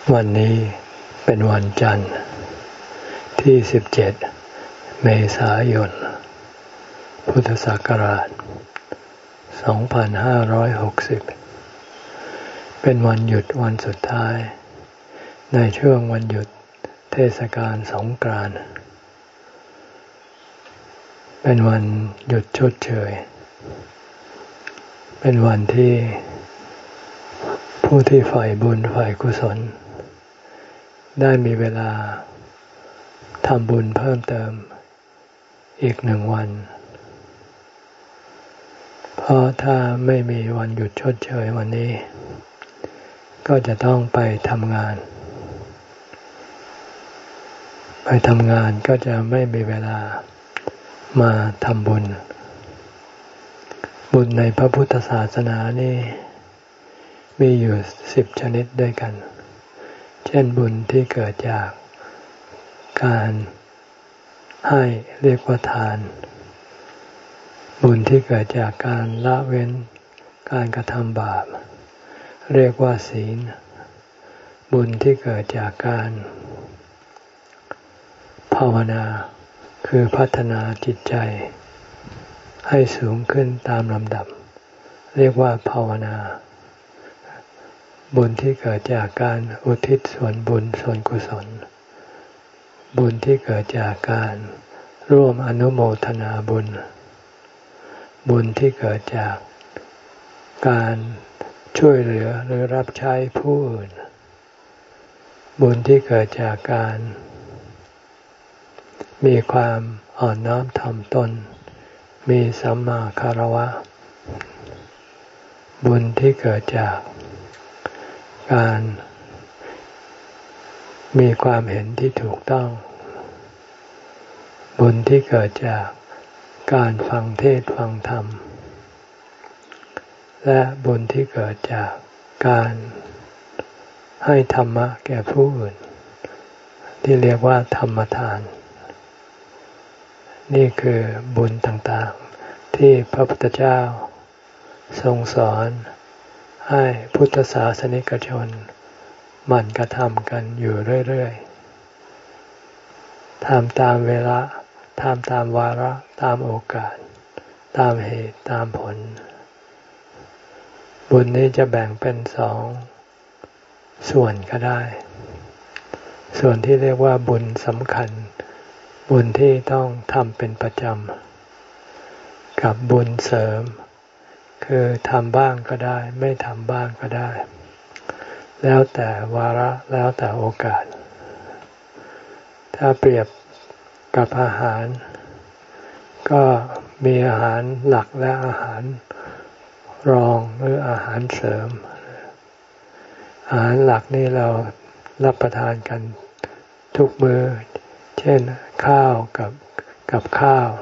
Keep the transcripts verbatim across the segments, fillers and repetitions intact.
วันนี้เป็นวันจันทร์ที่สิบเจ็ดเมษายนพุทธศักราชสองพันห้าร้อยหกสิบเป็นวันหยุดวันสุดท้ายในช่วงวันหยุดเทศกาลสงกรานต์เป็นวันหยุดชดเชยเป็นวันที่ผู้ที่ใฝ่บุญใฝ่กุศลได้มีเวลาทำบุญเพิ่มเติมอีกหนึ่งวันเพราะถ้าไม่มีวันหยุดชดเชยวันนี้ก็จะต้องไปทำงานไปทำงานก็จะไม่มีเวลามาทำบุญบุญในพระพุทธศาสนานี่มีอยู่สิบชนิดด้วยกันเช่นบุญที่เกิดจากการให้เรียกว่าทานบุญที่เกิดจากการละเว้นการกระทำบาปเรียกว่าศีลบุญที่เกิดจากการภาวนาคือพัฒนาจิตใจให้สูงขึ้นตามลำดับเรียกว่าภาวนาบุญที่เกิดจากการอุทิศส่วนบุญส่วนกุศลบุญที่เกิดจากการร่วมอนุโมทนาบุญบุญที่เกิดจากการช่วยเหลือหรือรับใช้ผู้อื่นบุญที่เกิดจากการมีความอ่อนน้อมถ่อมตนมีสัมมาคารวะบุญที่เกิดจากการมีความเห็นที่ถูกต้องบุญที่เกิดจากการฟังเทศน์ฟังธรรมและบุญที่เกิดจากการให้ธรรมะแก่ผู้อื่นที่เรียกว่าธรรมทานนี่คือบุญต่างๆที่พระพุทธเจ้าทรงสอนให้พุทธศาสนิกชนหมั่นกระทำกันอยู่เรื่อยๆทำตามเวลาทำตามวาระตามโอกาสตามเหตุตามผลบุญนี้จะแบ่งเป็นสองส่วนก็ได้ส่วนที่เรียกว่าบุญสำคัญบุญที่ต้องทำเป็นประจำกับบุญเสริมคือทำบ้างก็ได้ไม่ทำบ้างก็ได้แล้วแต่วาระแล้วแต่โอกาสถ้าเปรียบกับอาหารก็มีอาหารหลักและอาหารรองหรืออาหารเสริมอาหารหลักนี่เรารับประทานกันทุกมื้อเช่นข้าวกับกับข้าว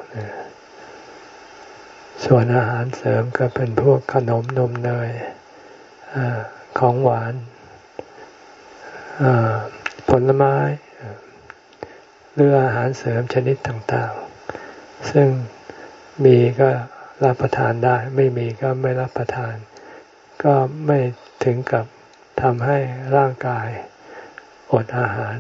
ส่วนอาหารเสริมก็เป็นพวกขนมนมเนยของหวานผลไม้หรืออาหารเสริมชนิดต่างๆซึ่งมีก็รับประทานได้ไม่มีก็ไม่รับประทานก็ไม่ถึงกับทำให้ร่างกายอดอาหาร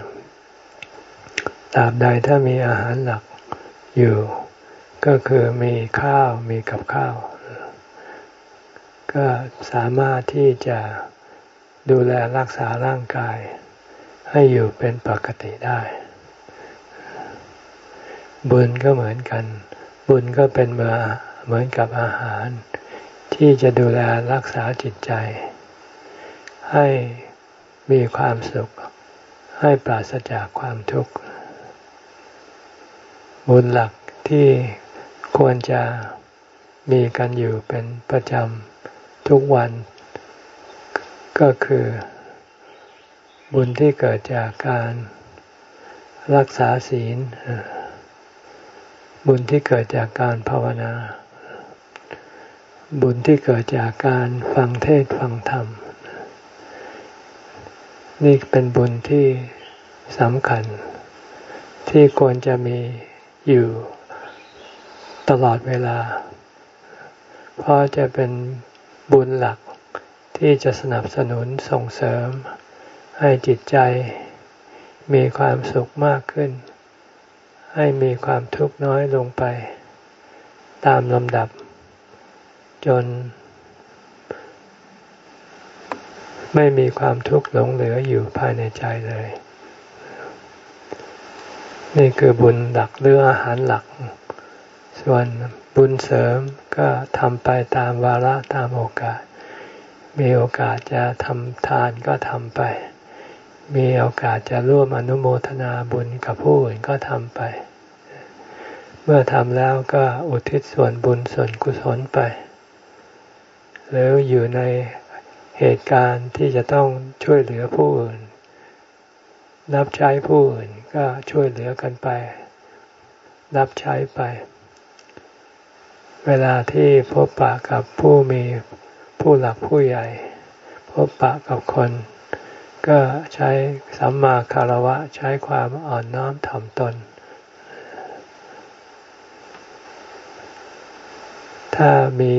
ตราบใดถ้ามีอาหารหลักอยู่ก็คือมีข้าวมีกับข้าวก็สามารถที่จะดูแลรักษาร่างกายให้อยู่เป็นปกติได้บุญก็เหมือนกันบุญก็เป็นเหมือนเหมือนกับอาหารที่จะดูแลรักษาจิตใจให้มีความสุขให้ปราศจากความทุกข์บุญหลักที่ควรจะมีกันอยู่เป็นประจำทุกวันก็คือบุญที่เกิดจากการรักษาศีลบุญที่เกิดจากการภาวนาบุญที่เกิดจากการฟังเทศน์ฟังธรรมนี่เป็นบุญที่สำคัญที่ควรจะมีอยู่ตลอดเวลาเพราะจะเป็นบุญหลักที่จะสนับสนุนส่งเสริมให้จิตใจมีความสุขมากขึ้นให้มีความทุกข์น้อยลงไปตามลำดับจนไม่มีความทุกข์หลงเหลืออยู่ภายในใจเลยนี่คือบุญหลักหรืออาหารหลักส่วนบุญเสริมก็ทำไปตามวาระตามโอกาสมีโอกาสจะทำทานก็ทำไปมีโอกาสจะร่วมอนุโมทนาบุญกับผู้อื่นก็ทำไปเมื่อทำแล้วก็อุทิศส่วนบุญส่วนกุศลไปหรืออยู่ในเหตุการณ์ที่จะต้องช่วยเหลือผู้อื่นรับใช้ผู้อื่นก็ช่วยเหลือกันไปรับใช้ไปเวลาที่พบปะกับผู้มีผู้หลักผู้ใหญ่พบปะกับคนก็ใช้สัมมาคารวะใช้ความอ่อนน้อมถ่อมตนถ้ามี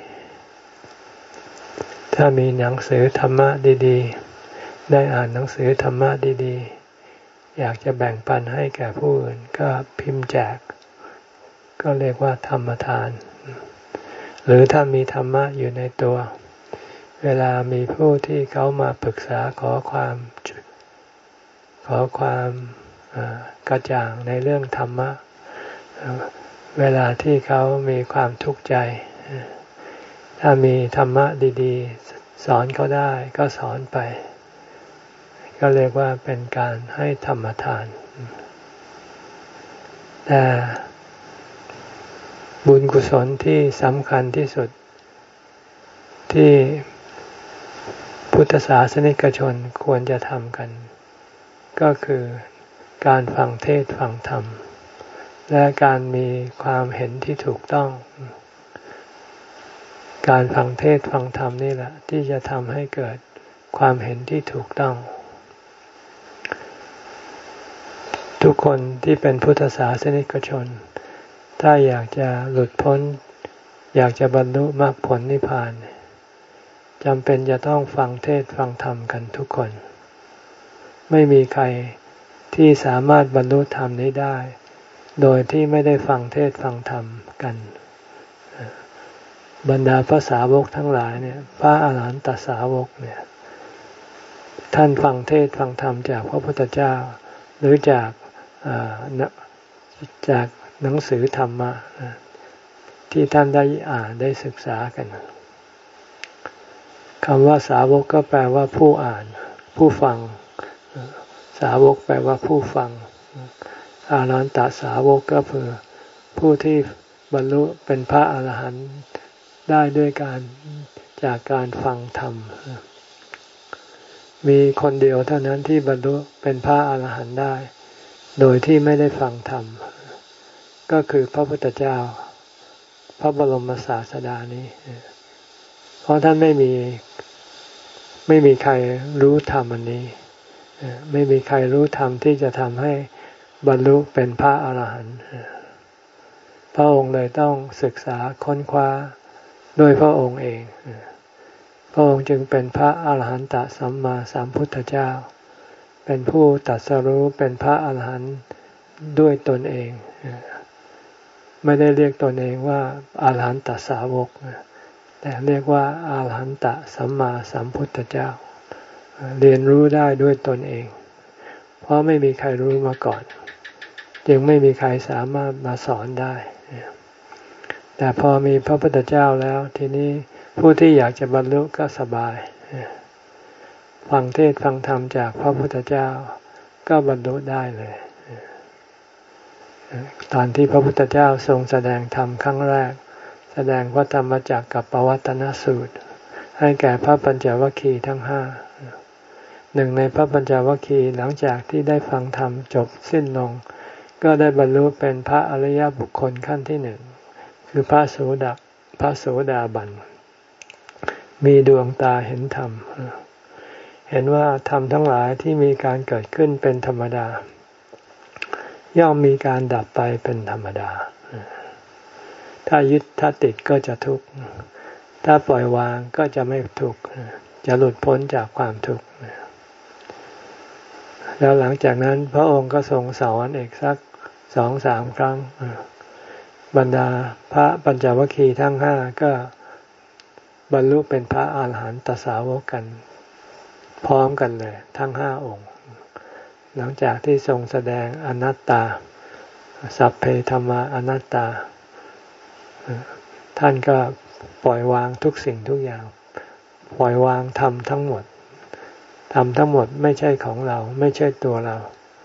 ถ้ามีหนังสือธรรมะดีๆได้อ่านหนังสือธรรมะดีๆอยากจะแบ่งปันให้แก่ผู้อื่นก็พิมพ์แจกก็เรียกว่าธรรมทานหรือถ้ามีธรรมะอยู่ในตัวเวลามีผู้ที่เขามาปรึกษาขอความขอความกระจ่างในเรื่องธรรมะเวลาที่เขามีความทุกข์ใจถ้ามีธรรมะดีๆสอนเขาได้ก็สอนไปก็เรียกว่าเป็นการให้ธรรมทานแต่บุญกุศลที่สำคัญที่สุดที่พุทธศาสนิกชนควรจะทำกันก็คือการฟังเทศน์ฟังธรรมและการมีความเห็นที่ถูกต้องการฟังเทศน์ฟังธรรมนี่แหละที่จะทำให้เกิดความเห็นที่ถูกต้องทุกคนที่เป็นพุทธศาสนิกชนถ้าอยากจะหลุดพ้นอยากจะบรรลุมรรคผลนิพพานจำเป็นจะต้องฟังเทศน์ฟังธรรมกันทุกคนไม่มีใครที่สามารถบรรลุธรรมนี้ได้โดยที่ไม่ได้ฟังเทศน์ฟังธรรมกันบรรดาพระสาวกทั้งหลายเนี่ยพระอรหันตสาวกเนี่ยท่านฟังเทศน์ฟังธรรมจากพระพุทธเจ้าหรือจากจากหนังสือธรรมะที่ท่านได้อ่านได้ศึกษากันคำว่าสาวกก็แปลว่าผู้อ่านผู้ฟังสาวกแปลว่าผู้ฟังอรหันตสาวกก็คือผู้ที่บรรลุเป็นพระอรหันต์ได้ด้วยการจากการฟังธรรมมีคนเดียวเท่านั้นที่บรรลุเป็นพระอรหันต์ได้โดยที่ไม่ได้ฟังธรรมก็คือพระพุทธเจ้าพระบรมศาสดานี้เพราะท่านไม่มีไม่มีใครรู้ธรรมอันนี้ไม่มีใครรู้ธรรมที่จะทำให้บรรลุเป็นพระอรหันต์พระองค์เลยต้องศึกษาค้นคว้าด้วยพระองค์เองพระองค์จึงเป็นพระอรหันตสัมมาสัมพุทธเจ้าเป็นผู้ตรัสรู้เป็นพระอรหันต์ด้วยตนเองไม่ได้เรียกตนเองว่าอรหันตสาวกแต่เรียกว่าอรหันตสัมมาสัมพุทธเจ้าเรียนรู้ได้ด้วยตนเองเพราะไม่มีใครรู้มาก่อนจึงไม่มีใครสามารถมาสอนได้แต่พอมีพระพุทธเจ้าแล้วทีนี้ผู้ที่อยากจะบรรลุก็สบายฟังเทศน์ฟังธรรมจากพระพุทธเจ้าก็บรรลุได้เลยตอนที่พระพุทธเจ้าทรงแสดงธรรมครั้งแรกแสดงพระธรรมจักรกับปวัตตนสูตรให้แก่พระปัญจวัคคีย์ทั้งห้าหนึ่งในพระปัญจวัคคีย์หลังจากที่ได้ฟังธรรมจบสิ้นลงก็ได้บรรลุเป็นพระอริยบุคคลขั้นที่หนึ่งคือพระโสดาพระโสดาบันมีดวงตาเห็นธรรมเห็นว่าธรรมทั้งหลายที่มีการเกิดขึ้นเป็นธรรมดาย่อมมีการดับไปเป็นธรรมดาถ้ายึดถ้าติดก็จะทุกข์ถ้าปล่อยวางก็จะไม่ทุกข์จะหลุดพ้นจากความทุกข์แล้วหลังจากนั้นพระองค์ก็ทรงสอนอีกสักสองสามครั้งบรรดาพระปัญจวัคคีย์ทั้งห้าก็บรรลุเป็นพระอาหารหันตสาวกกันพร้อมกันเลยทั้งห้าองค์หลังจากที่ทรงแสดงอนัตตาสัพเพธัมมาอนัตตาท่านก็ปล่อยวางทุกสิ่งทุกอย่างปล่อยวางธรรมทั้งหมดธรรมทั้งหมดไม่ใช่ของเราไม่ใช่ตัวเรา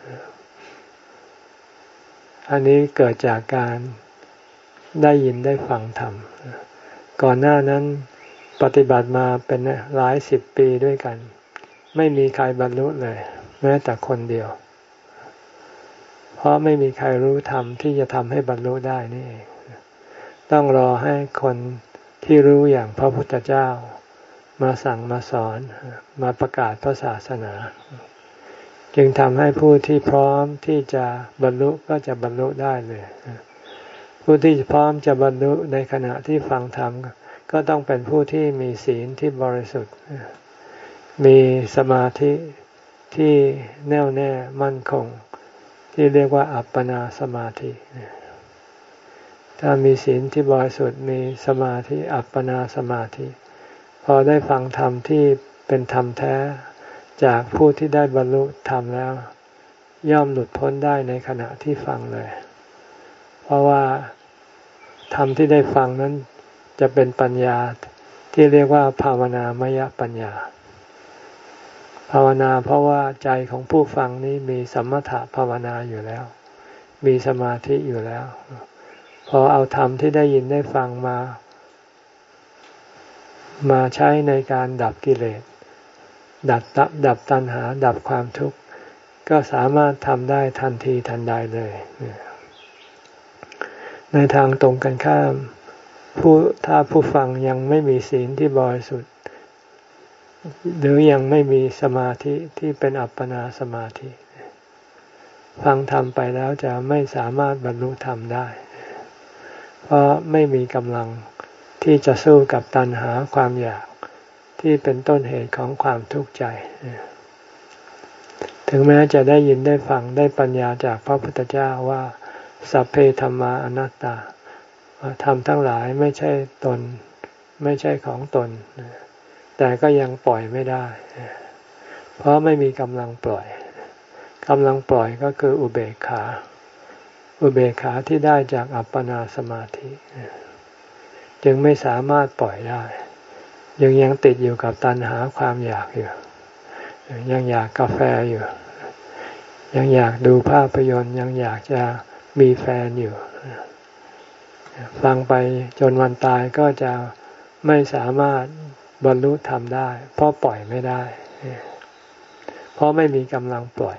อันนี้เกิดจากการได้ยินได้ฟังธรรมก่อนหน้านั้นปฏิบัติมาเป็นหลายสิบปีด้วยกันไม่มีใครบรรลุเลยแม้แต่คนเดียวเพราะไม่มีใครรู้ธรรมที่จะทำให้บรรลุได้นี่เองต้องรอให้คนที่รู้อย่างพระพุทธเจ้ามาสั่งมาสอนมาประกาศพระศาสนาจึงทำให้ผู้ที่พร้อมที่จะบรรลุก็จะบรรลุได้เลยผู้ที่พร้อมจะบรรลุในขณะที่ฟังธรรมก็ต้องเป็นผู้ที่มีศีลที่บริสุทธิ์มีสมาธิที่แน่วแน่มั่นคงที่เรียกว่าอัปปนาสมาธิถ้ามีศีลที่บริสุทธิ์มีสมาธิอัปปนาสมาธิพอได้ฟังธรรมที่เป็นธรรมแท้จากผู้ที่ได้บรรลุธรรมแล้วย่อมหลุดพ้นได้ในขณะที่ฟังเลยเพราะว่าธรรมที่ได้ฟังนั้นจะเป็นปัญญาที่เรียกว่าภาวนามยปัญญาภาวนาเพราะว่าใจของผู้ฟังนี้มีสมถะภาวนาอยู่แล้วมีสมาธิอยู่แล้วพอเอาธรรมที่ได้ยินได้ฟังมามาใช้ในการดับกิเลสดับดับตัณหาดับความทุกข์ก็สามารถทำได้ทันทีทันใดเลยในทางตรงกันข้ามผู้ถ้าผู้ฟังยังไม่มีศีลที่บริสุทธิ์หรือยังไม่มีสมาธิที่เป็นอัปปนาสมาธิฟังธรรมไปแล้วจะไม่สามารถบรรลุธรรมได้เพราะไม่มีกำลังที่จะสู้กับตัณหาความอยากที่เป็นต้นเหตุของความทุกข์ใจถึงแม้จะได้ยินได้ฟังได้ปัญญาจากพระพุทธเจ้าว่าสัพเพธัมมาอนัตตาธรรมทั้งหลายไม่ใช่ตนไม่ใช่ของตนแต่ก็ยังปล่อยไม่ได้เพราะไม่มีกำลังปล่อยกำลังปล่อยก็คืออุเบกขาอุเบกขาที่ได้จากอัปปนาสมาธิจึงไม่สามารถปล่อยได้ยังยังติดอยู่กับตัณหาความอยากอยู่ยังอยากกาแฟอยู่ยังอยากดูภาพยนตร์ยังอยากจะมีแฟนอยู่ฟังไปจนวันตายก็จะไม่สามารถบรรลุธรรมได้เพราะปล่อยไม่ได้เพราะไม่มีกำลังปล่อย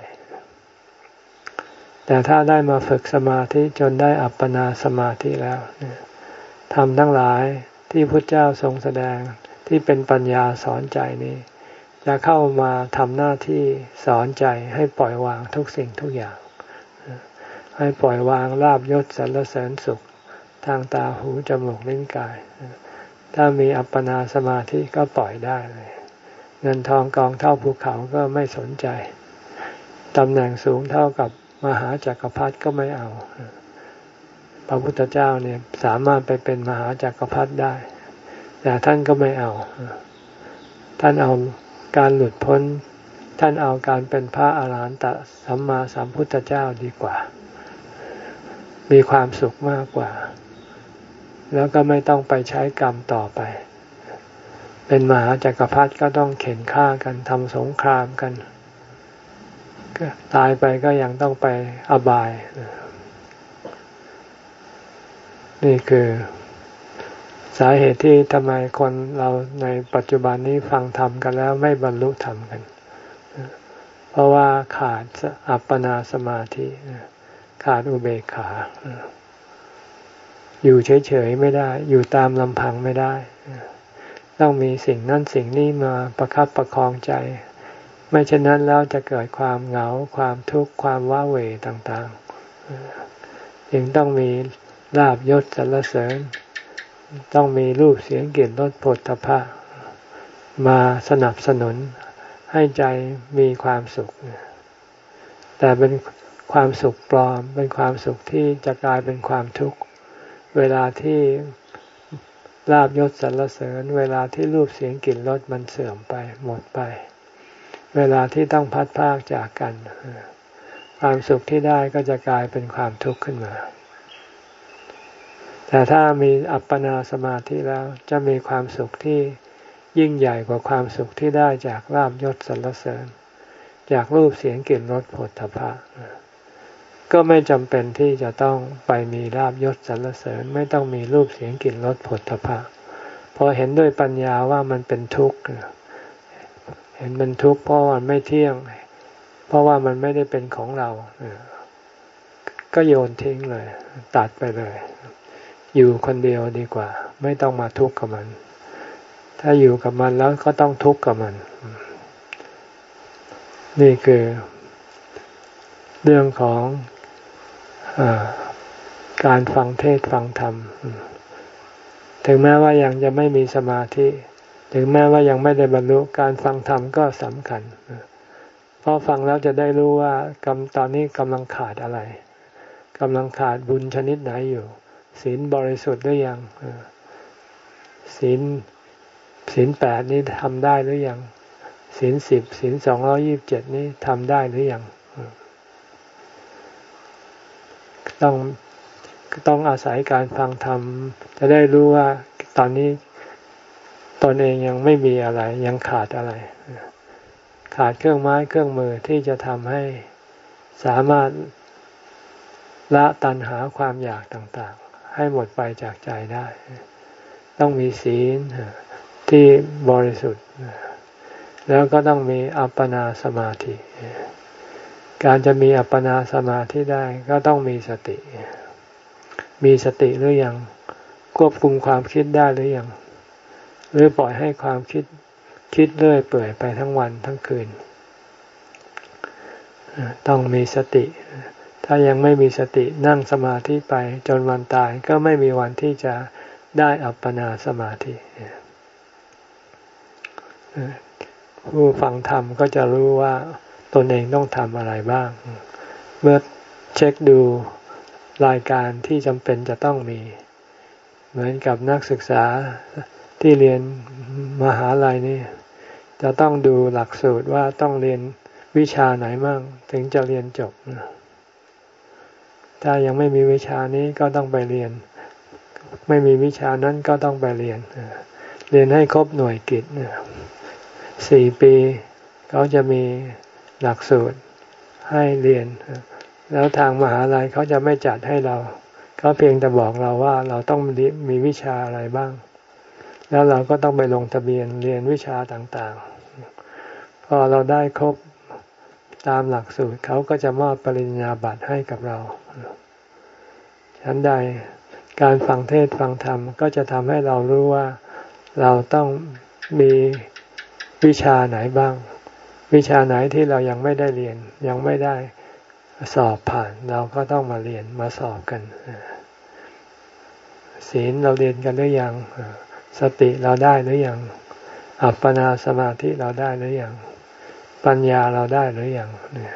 แต่ถ้าได้มาฝึกสมาธิจนได้อัปปนาสมาธิแล้วธรรมทั้งหลายที่พุทธเจ้าทรงแสดงที่เป็นปัญญาสอนใจนี้จะเข้ามาทำหน้าที่สอนใจให้ปล่อยวางทุกสิ่งทุกอย่างให้ปล่อยวางลาภยศสรรเสริญสุขทางตาหูจมูกลิ้นกายถ้ามีอัปปนาสมาธิก็ปล่อยได้เลยเงินทองกองเท่าภูเขาก็ไม่สนใจตำแหน่งสูงเท่ากับมหาจักรพรรดิก็ไม่เอาพระพุทธเจ้าเนี่ยสามารถไปเป็นมหาจักรพรรดิได้แต่ท่านก็ไม่เอาท่านเอาการหลุดพ้นท่านเอาการเป็นพระอรหันตสัมมาสัมพุทธเจ้าดีกว่ามีความสุขมากกว่าแล้วก็ไม่ต้องไปใช้กรรมต่อไปเป็นมหาจักรพรรดิก็ต้องเข็นฆ่ากันทำสงครามกันตายไปก็ยังต้องไปอบายนี่คือสาเหตุที่ทำไมคนเราในปัจจุบันนี้ฟังธรรมกันแล้วไม่บรรลุธรรมกันเพราะว่าขาดอัปปนาสมาธิขาดอุเบกขาอยู่เฉยๆไม่ได้อยู่ตามลำพังไม่ได้ต้องมีสิ่งนั้นสิ่งนี้มาประคับประคองใจไม่เช่นนั้นแล้วจะเกิดความเหงาความทุกข์ความว้าเหวต่างๆจึงต้องมีลาภยศสรรเสริญต้องมีรูปเสียงกลิ่นรสโผฏฐัพพะมาสนับสนุนให้ใจมีความสุขแต่เป็นความสุขปลอมเป็นความสุขที่จะกลายเป็นความทุกข์เวลาที่ลาภยศสรรเสริญเวลาที่รูปเสียงกลิ่นรสมันเสื่อมไปหมดไปเวลาที่ต้องพัดพรากจากกันความสุขที่ได้ก็จะกลายเป็นความทุกข์ขึ้นมาแต่ถ้ามีอัปปนาสมาธิแล้วจะมีความสุขที่ยิ่งใหญ่กว่าความสุขที่ได้จากลาภยศสรรเสริญจากรูปเสียงกลิ่นรสโผฏฐัพพะก็ไม่จำเป็นที่จะต้องไปมีลาภยศสรรเสริญไม่ต้องมีรูปเสียงกลิ่นรสโผฏฐัพพะพอเห็นด้วยปัญญาว่ามันเป็นทุกข์เห็นมันทุกข์เพราะมันไม่เที่ยงเพราะว่ามันไม่ได้เป็นของเราก็โยนทิ้งเลยตัดไปเลยอยู่คนเดียวดีกว่าไม่ต้องมาทุกข์กับมันถ้าอยู่กับมันแล้วก็ต้องทุกข์กับมันนี่คือเรื่องของอ่าการฟังเทศน์ฟังธรรมถึงแม้ว่ายังจะไม่มีสมาธิถึงแม้ว่ายังไม่ได้บรรลุการฟังธรรมก็สำคัญเพราะฟังแล้วจะได้รู้ว่ากำตอนนี้กำลังขาดอะไรกำลังขาดบุญชนิดไหนอยู่ศีลบริสุทธิ์หรือยังศีลศีลแปดนี้ทำได้หรือยังศีลสิบศีลสองร้อยยี่สิบเจ็ดนี้ทำได้หรือยังต้องต้องอาศัยการฟังธรรมจะได้รู้ว่าตอนนี้ตนเองยังไม่มีอะไรยังขาดอะไรขาดเครื่องไม้เครื่องมือที่จะทำให้สามารถละตัณหาความอยากต่างๆให้หมดไปจากใจได้ต้องมีศีลที่บริสุทธิ์แล้วก็ต้องมีอัปปนาสมาธิการจะมีอัปปนาสมาธิได้ก็ต้องมีสติมีสติหรือยังควบคุมความคิดได้หรือยังหรือปล่อยให้ความคิดคิดเรื่อยเปื่อยไปทั้งวันทั้งคืนต้องมีสติถ้ายังไม่มีสตินั่งสมาธิไปจนวันตายก็ไม่มีวันที่จะได้อัปปนาสมาธิผู้ฟังธรรมก็จะรู้ว่าตนเองต้องทำอะไรบ้างเมื่อเช็คดูรายการที่จำเป็นจะต้องมีเหมือนกับนักศึกษาที่เรียนมหาลัยนี่จะต้องดูหลักสูตรว่าต้องเรียนวิชาไหนมั่งถึงจะเรียนจบถ้ายังไม่มีวิชานี้ก็ต้องไปเรียนไม่มีวิชานั้นก็ต้องไปเรียนเรียนให้ครบหน่วยกิตสี่ปีเขาจะมีหลักสูตรให้เรียนแล้วทางมหาลัยเขาจะไม่จัดให้เราเขาเพียงแต่บอกเราว่าเราต้องมีวิชาอะไรบ้างแล้วเราก็ต้องไปลงทะเบียนเรียนวิชาต่างๆพอเราได้ครบตามหลักสูตรเขาก็จะมอบปริญญาบัตรให้กับเราฉันใดการฟังเทศน์ฟังธรรมก็จะทำให้เรารู้ว่าเราต้องมีวิชาไหนบ้างวิชาไหนที่เรายังไม่ได้เรียนยังไม่ได้สอบผ่านเราก็ต้องมาเรียนมาสอบกันศีลเราเรียนกันหรือยังสติเราได้หรือยังอัปปนาสมาธิเราได้หรือยังปัญญาเราได้หรือยังเนี่ย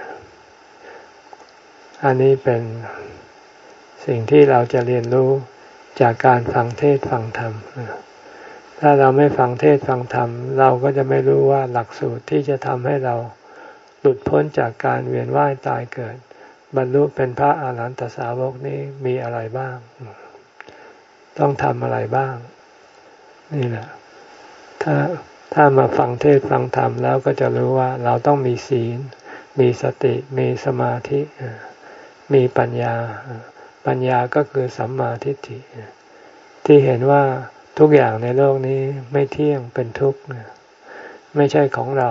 อันนี้เป็นสิ่งที่เราจะเรียนรู้จากการฟังเทศน์ฟังธรรมถ้าเราไม่ฟังเทศน์ฟังธรรมเราก็จะไม่รู้ว่าหลักสูตรที่จะทำให้เราหลุดพ้นจากการเวียนว่ายตายเกิดบรรลุเป็นพระอาหารหันตสาวกนี้มีอะไรบ้างต้องทำอะไรบ้างนี่แหละถ้าถ้ามาฟังเทศน์ฟังธรรมแล้วก็จะรู้ว่าเราต้องมีศีลมีสติมีสมาธิมีปัญญาปัญญาก็คือสัมมาทิฏฐิที่เห็นว่าทุกอย่างในโลกนี้ไม่เที่ยงเป็นทุกข์ไม่ใช่ของเรา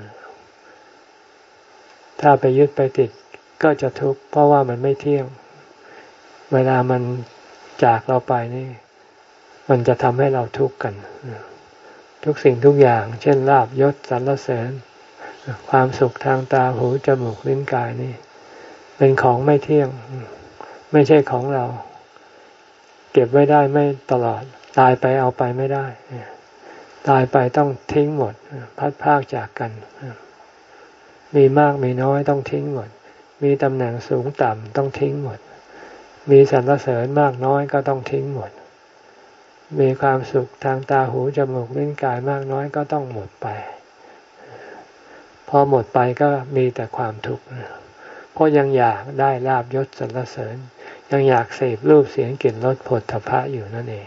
ถ้าไปยึดไปติดก็จะทุกข์เพราะว่ามันไม่เที่ยงเวลามันจากเราไปนี่มันจะทำให้เราทุกข์กันทุกสิ่งทุกอย่างเช่นลาภยศสรรเสริญความสุขทางตาหูจมูกลิ้นกายนี่เป็นของไม่เที่ยงไม่ใช่ของเราเก็บไว้ได้ไม่ตลอดตายไปเอาไปไม่ได้ตายไปต้องทิ้งหมดพัดพรากจากกันมีมากมีน้อยต้องทิ้งหมดมีตำแหน่งสูงต่ำต้องทิ้งหมดมีสรรเสริญมากน้อยก็ต้องทิ้งหมดมีความสุขทางตาหูจมูกลิ้นกายมากน้อยก็ต้องหมดไปพอหมดไปก็มีแต่ความทุกข์เพราะยังอยากได้ลาภยศสรรเสริญยังอยากเสพรูปเสียงกลิ่นรสโผฏฐัพพะอยู่นั่นเอง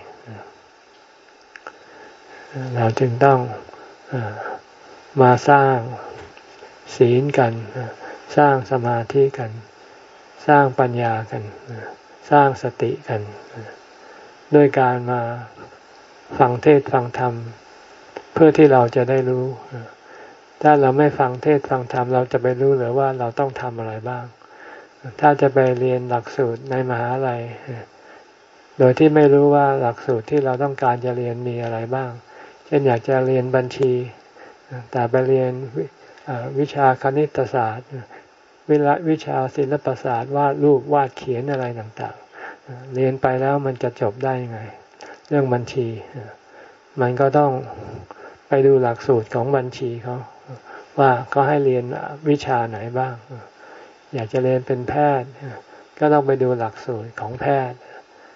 เราจึงต้องมาสร้างศีลกันสร้างสมาธิกันสร้างปัญญากันสร้างสติกันด้วยการมาฟังเทศน์ฟังธรรมเพื่อที่เราจะได้รู้ถ้าเราไม่ฟังเทศน์ฟังธรรมเราจะไปรู้หรือว่าเราต้องทำอะไรบ้างถ้าจะไปเรียนหลักสูตรในมหาลัยโดยที่ไม่รู้ว่าหลักสูตรที่เราต้องการจะเรียนมีอะไรบ้างเช่นอยากจะเรียนบัญชีแต่ไปเรียนวิชาคณิตศาสตร์วิชาศิลปศาสตร์วาดรูปวาดเขียนอะไรต่างๆเรียนไปแล้วมันจะจบได้ยังไงเรื่องบัญชีมันก็ต้องไปดูหลักสูตรของบัญชีเขาว่าเขาให้เรียนวิชาไหนบ้างอยากจะเรียนเป็นแพทย์ก็ต้องไปดูหลักสูตรของแพทย์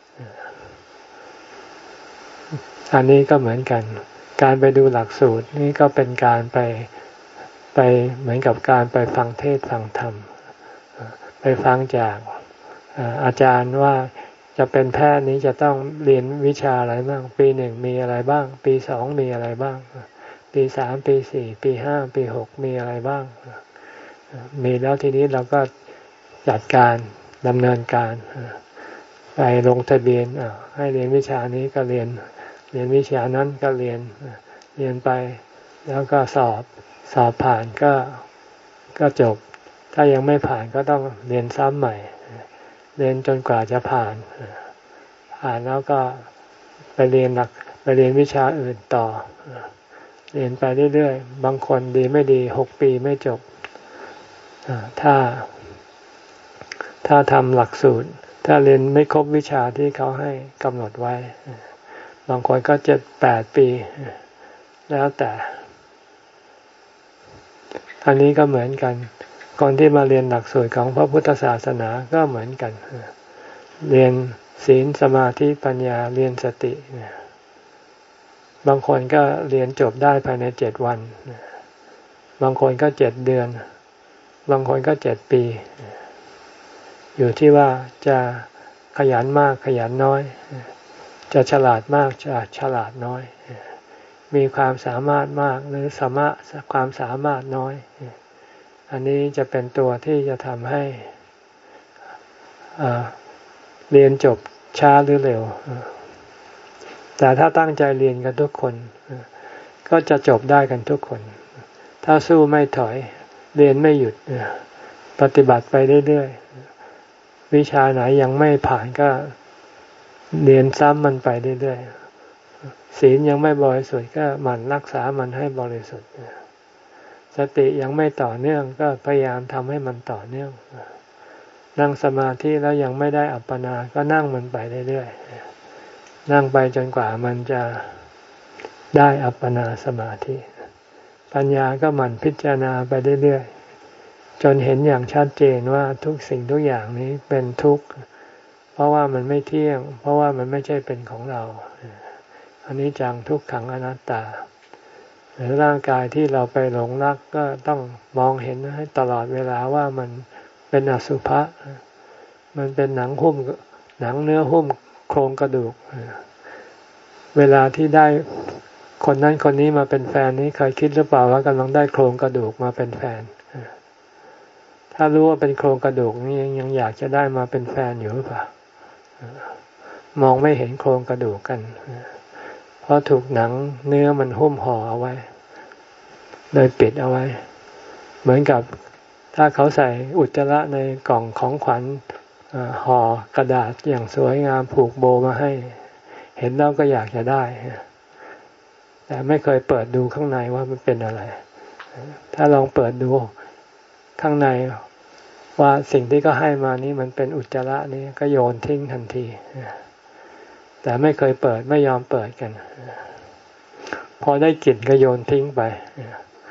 อันนี้ก็เหมือนกันการไปดูหลักสูตรนี่ก็เป็นการไปไปเหมือนกับการไปฟังเทศน์ฟังธรรมไปฟังจากอาจารย์ว่าจะเป็นแพทย์นี้จะต้องเรียนวิชาอะไรบ้างปีหนึ่งมีอะไรบ้างปีสองมีอะไรบ้างปีสามปีสี่ปีห้าปีหกมีอะไรบ้างมีแล้วทีนี้เราก็จัดการดำเนินการไปลงทะเบียนให้เรียนวิชานี้ก็เรียนเรียนวิชานั้นก็เรียนเรียนไปแล้วก็สอบสอบผ่านก็ก็จบถ้ายังไม่ผ่านก็ต้องเรียนซ้ำใหม่เรียนจนกว่าจะผ่านผ่านแล้วก็ไปเรียนหลักไปเรียนวิชาอื่นต่อเรียนไปเรื่อยๆบางคนดีไม่ดีหกปีไม่จบถ้าถ้าทำหลักสูตรถ้าเรียนไม่ครบวิชาที่เขาให้กำหนดไว้บางคนก็เจ็ดแปดปีแล้วแต่อันนี้ก็เหมือนกันคนที่มาเรียนหลักสูตรของพระพุทธศาสนาก็เหมือนกันเรียนศีลสมาธิปัญญาเรียนสติบางคนก็เรียนจบได้ภายในเจ็ดวันบางคนก็เจ็ดเดือนบางคนก็เจ็ดปีอยู่ที่ว่าจะขยันมากขยันน้อยจะฉลาดมากจะฉลาดน้อยมีความสามารถมากหรือสามารถความสามารถน้อยอันนี้จะเป็นตัวที่จะทำให้เรียนจบช้าหรือเร็วแต่ถ้าตั้งใจเรียนกันทุกคนก็จะจบได้กันทุกคนถ้าสู้ไม่ถอยเรียนไม่หยุดปฏิบัติไปเรื่อยๆวิชาไหนยังไม่ผ่านก็เรียนซ้ำมันไปเรื่อยๆศีลยังไม่บริสุทธิ์ก็หมั่นรักษามันให้บริสุทธิ์สติยังไม่ต่อเนื่องก็พยายามทำให้มันต่อเนื่องนั่งสมาธิแล้วยังไม่ได้อัปปนาก็นั่งมันไปเรื่อยๆนั่งไปจนกว่ามันจะได้อัปปนาสมาธิปัญญาก็หมั่นพิจารณาไปเรื่อยๆจนเห็นอย่างชัดเจนว่าทุกสิ่งทุกอย่างนี้เป็นทุกข์เพราะว่ามันไม่เที่ยงเพราะว่ามันไม่ใช่เป็นของเราอันนี้จังทุกขังอนัตตาหรือร่างกายที่เราไปหลงรักก็ต้องมองเห็นให้ตลอดเวลาว่ามันเป็นอสุภะมันเป็นหนังหุ้มหนังเนื้อหุ้มโครงกระดูกเวลาที่ได้คนนั้นคนนี้มาเป็นแฟนนี้เคยคิดหรือเปล่าว่ากำลังได้โครงกระดูกมาเป็นแฟนถ้ารู้ว่าเป็นโครงกระดูกนี่ยังอยากจะได้มาเป็นแฟนอยู่หรือเปล่ามองไม่เห็นโครงกระดูกกันเพราะถูกหนังเนื้อมันหุ้มห่อเอาไว้เลยปิดเอาไว้เหมือนกับถ้าเขาใส่อุจจาระในกล่องของขวัญห่อกระดาษอย่างสวยงามผูกโบมาให้เห็นแล้วก็อยากจะได้แต่ไม่เคยเปิดดูข้างในว่ามันเป็นอะไรถ้าลองเปิดดูข้างในว่าสิ่งที่เขาให้มานี้มันเป็นอุจจาระนี้ก็โยนทิ้งทันทีแต่ไม่เคยเปิดไม่ยอมเปิดกันพอได้กลิ่นก็โยนทิ้งไป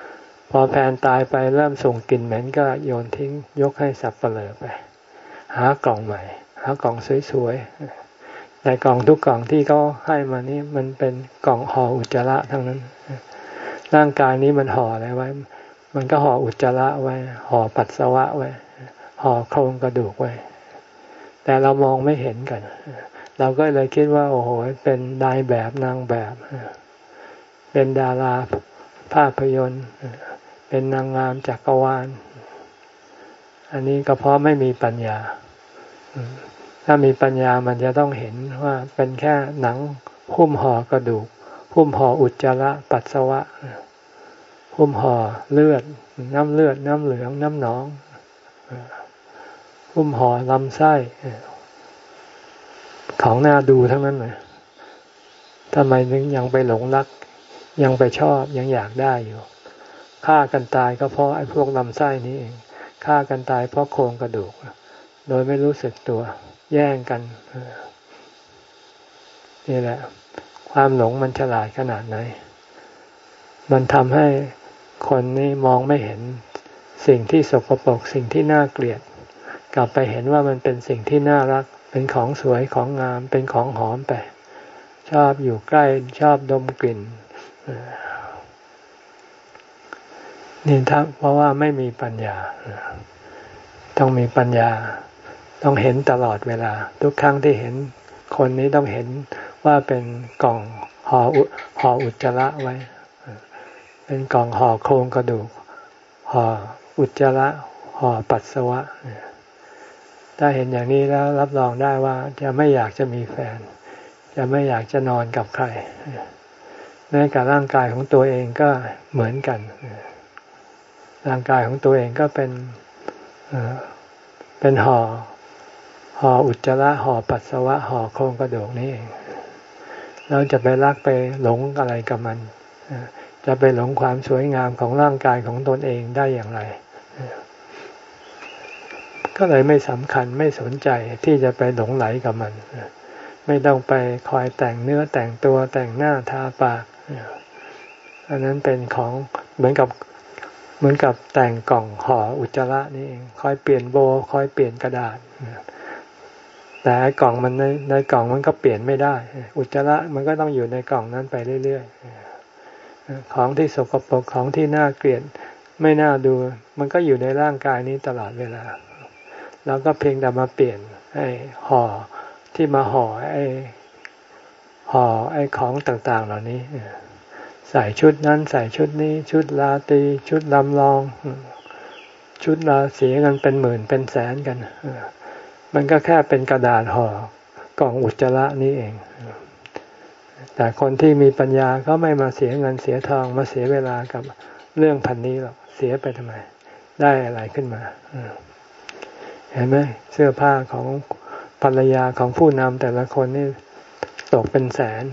พอแฟนตายไปเริ่มส่งกลิ่นเหม็นก็โยนทิ้งยกให้สับเปลือไปหากล่องใหม่หากล่องสวยๆแต่กล่องทุกกล่องที่เขาให้มานี่มันเป็นกล่องห่ออุจจาระทั้งนั้นร่างกายนี้มันห่ออะไรไว้มันก็ห่ออุจจาระไว้ห่อปัสสาวะไว้ห่อโครงกระดูกไว้แต่เรามองไม่เห็นกันเราก็เลยคิดว่าโอ้โหเป็นนายแบบนางแบบเป็นดาราภาพยนตร์เป็นนางงามจักรวาลอันนี้ก็เพราะไม่มีปัญญาถ้ามีปัญญามันจะต้องเห็นว่าเป็นแค่หนังหุ้มห่อกระดูกหุ้มห่ออุจจาระปัสสาวะหุ้มห่อเลือดน้ำเลือดน้ำเหลืองน้ำหนองหุ้มห่อลำไส้ของน่าดูทั้งนั้นเลยทำไมถึงยังไปหลงรักยังไปชอบยังอยากได้อยู่ฆ่ากันตายก็เพราะไอ้พวกลำไส้นี้เองฆ่ากันตายเพราะโครงกระดูกโดยไม่รู้สึกตัวแย่งกันนี่แหละความหลงมันฉลาดขนาดไหนมันทำให้คนนี่มองไม่เห็นสิ่งที่สกปรกสิ่งที่น่าเกลียดกลับไปเห็นว่ามันเป็นสิ่งที่น่ารักเป็นของสวยของงามเป็นของหอมไปชอบอยู่ใกล้ชอบดมกลิ่นนี่ทั้งเพราะว่าไม่มีปัญญาต้องมีปัญญาต้องเห็นตลอดเวลาทุกครั้งที่เห็นคนนี้ต้องเห็นว่าเป็นกล่องห่อห่ออุจจาระไว้เป็นกล่องห่อโครงกระดูกห่ออุจจาระห่อปัสสาวะถ้าเห็นอย่างนี้แล้วรับรองได้ว่าจะไม่อยากจะมีแฟนจะไม่อยากจะนอนกับใครแม้กับร่างกายของตัวเองก็เหมือนกันร่างกายของตัวเองก็เป็นเป็นห่อห่ออุจจาระห่อปัสสาวะห่อโครงกระดูกนี่เองเราจะไปรักไปหลงอะไรกับมันจะไปหลงความสวยงามของร่างกายของตนเองได้อย่างไรก็เลยไม่สำคัญไม่สนใจที่จะไปหลงไหลกับมันไม่ต้องไปคอยแต่งเนื้อแต่งตัวแต่งหน้าทาปากอันนั้นเป็นของเหมือนกับเหมือนกับแต่งกล่องห่ออุจจาระนี่เองคอยเปลี่ยนโบคอยเปลี่ยนกระดาษแต่ไอ้กล่องมันในในกล่องมันก็เปลี่ยนไม่ได้อุจจาระมันก็ต้องอยู่ในกล่องนั้นไปเรื่อยๆของที่สกปรกของที่น่าเกลียดไม่น่าดูมันก็อยู่ในร่างกายนี้ตลอดเวลาเราก็เพียงแต่มาเปลี่ยนไอ้ห่อที่มาห่อไอ้ห่อไอ้ของต่างๆเหล่านี้ใส่ชุดนั้นใส่ชุดนี้ชุดราตรีชุดลำลองชุดราเสียกันเป็นหมื่นเป็นแสนกันมันก็แค่เป็นกระดาษห่อกล่องอุจจาระนี้เองแต่คนที่มีปัญญาก็ไม่มาเสียเงินเสียทองมาเสียเวลากับเรื่องพันนี้หรอกเสียไปทำไมได้อะไรขึ้นมาเห็นไหมเสื้อผ้าของภรรยาของผู้นำแต่ละคนนี่ตกเป็นแสน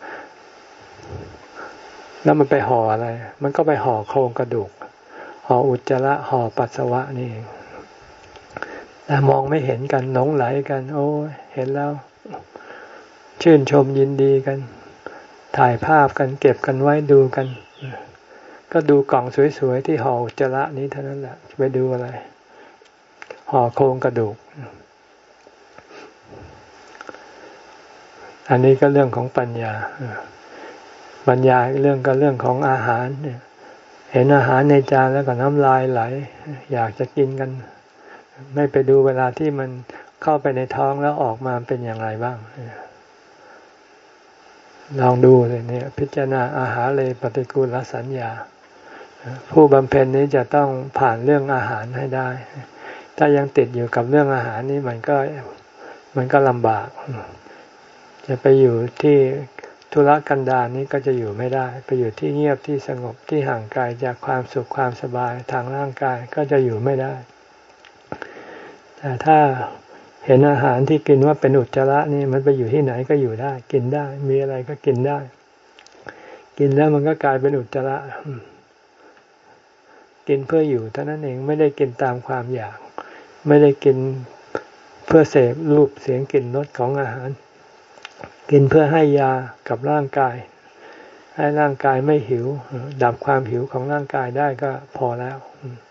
แล้วมันไปห่ออะไรมันก็ไปห่อโครงกระดูกห่ออุจจาระห่อปัสสาวะนี่เองแต่มองไม่เห็นกันหลงไหลกันโอ้เห็นแล้วชื่นชมยินดีกันถ่ายภาพกันเก็บกันไว้ดูกันก็ดูกล่องสวยๆที่ห่ออุจจาระนี้เท่านั้นแหละไปดูอะไรห่อโครงกระดูกอันนี้ก็เรื่องของปัญญาปัญญาเรื่องก็เรื่องของอาหารเนี่ยเห็นอาหารในจานแล้วก็น้ำลายไหลอยากจะกินกันไม่ไปดูเวลาที่มันเข้าไปในท้องแล้วออกมาเป็นอย่างไรบ้างลองดูเลยเนี่ยพิจารณาอาหารเลยปฏิกูลสัญญาผู้บำเพ็ญนี้จะต้องผ่านเรื่องอาหารให้ได้ถ้ายังติดอยู่กับเรื่องอาหารนี่มันก็มันก็ลำบากจะไปอยู่ที่ธุรกันดารนี้ก็จะอยู่ไม่ได้ไปอยู่ที่เงียบที่สงบที่ห่างไกลจากความสุขความสบายทางร่างกายก็จะอยู่ไม่ได้แต่ถ้าเห็นอาหารที่กินว่าเป็นอุจจาระนี่มันไปอยู่ที่ไหนก็อยู่ได้กินได้มีอะไรก็กินได้กินแล้วมันก็กลายเป็นอุจจาระกินเพื่ออยู่เท่านั้นเองไม่ได้กินตามความอยากไม่ได้กินเพื่อเสพรูปเสียงกลิ่นรสของอาหารกินเพื่อให้ยากับร่างกายให้ร่างกายไม่หิวดับความหิวของร่างกายได้ก็พอแล้ว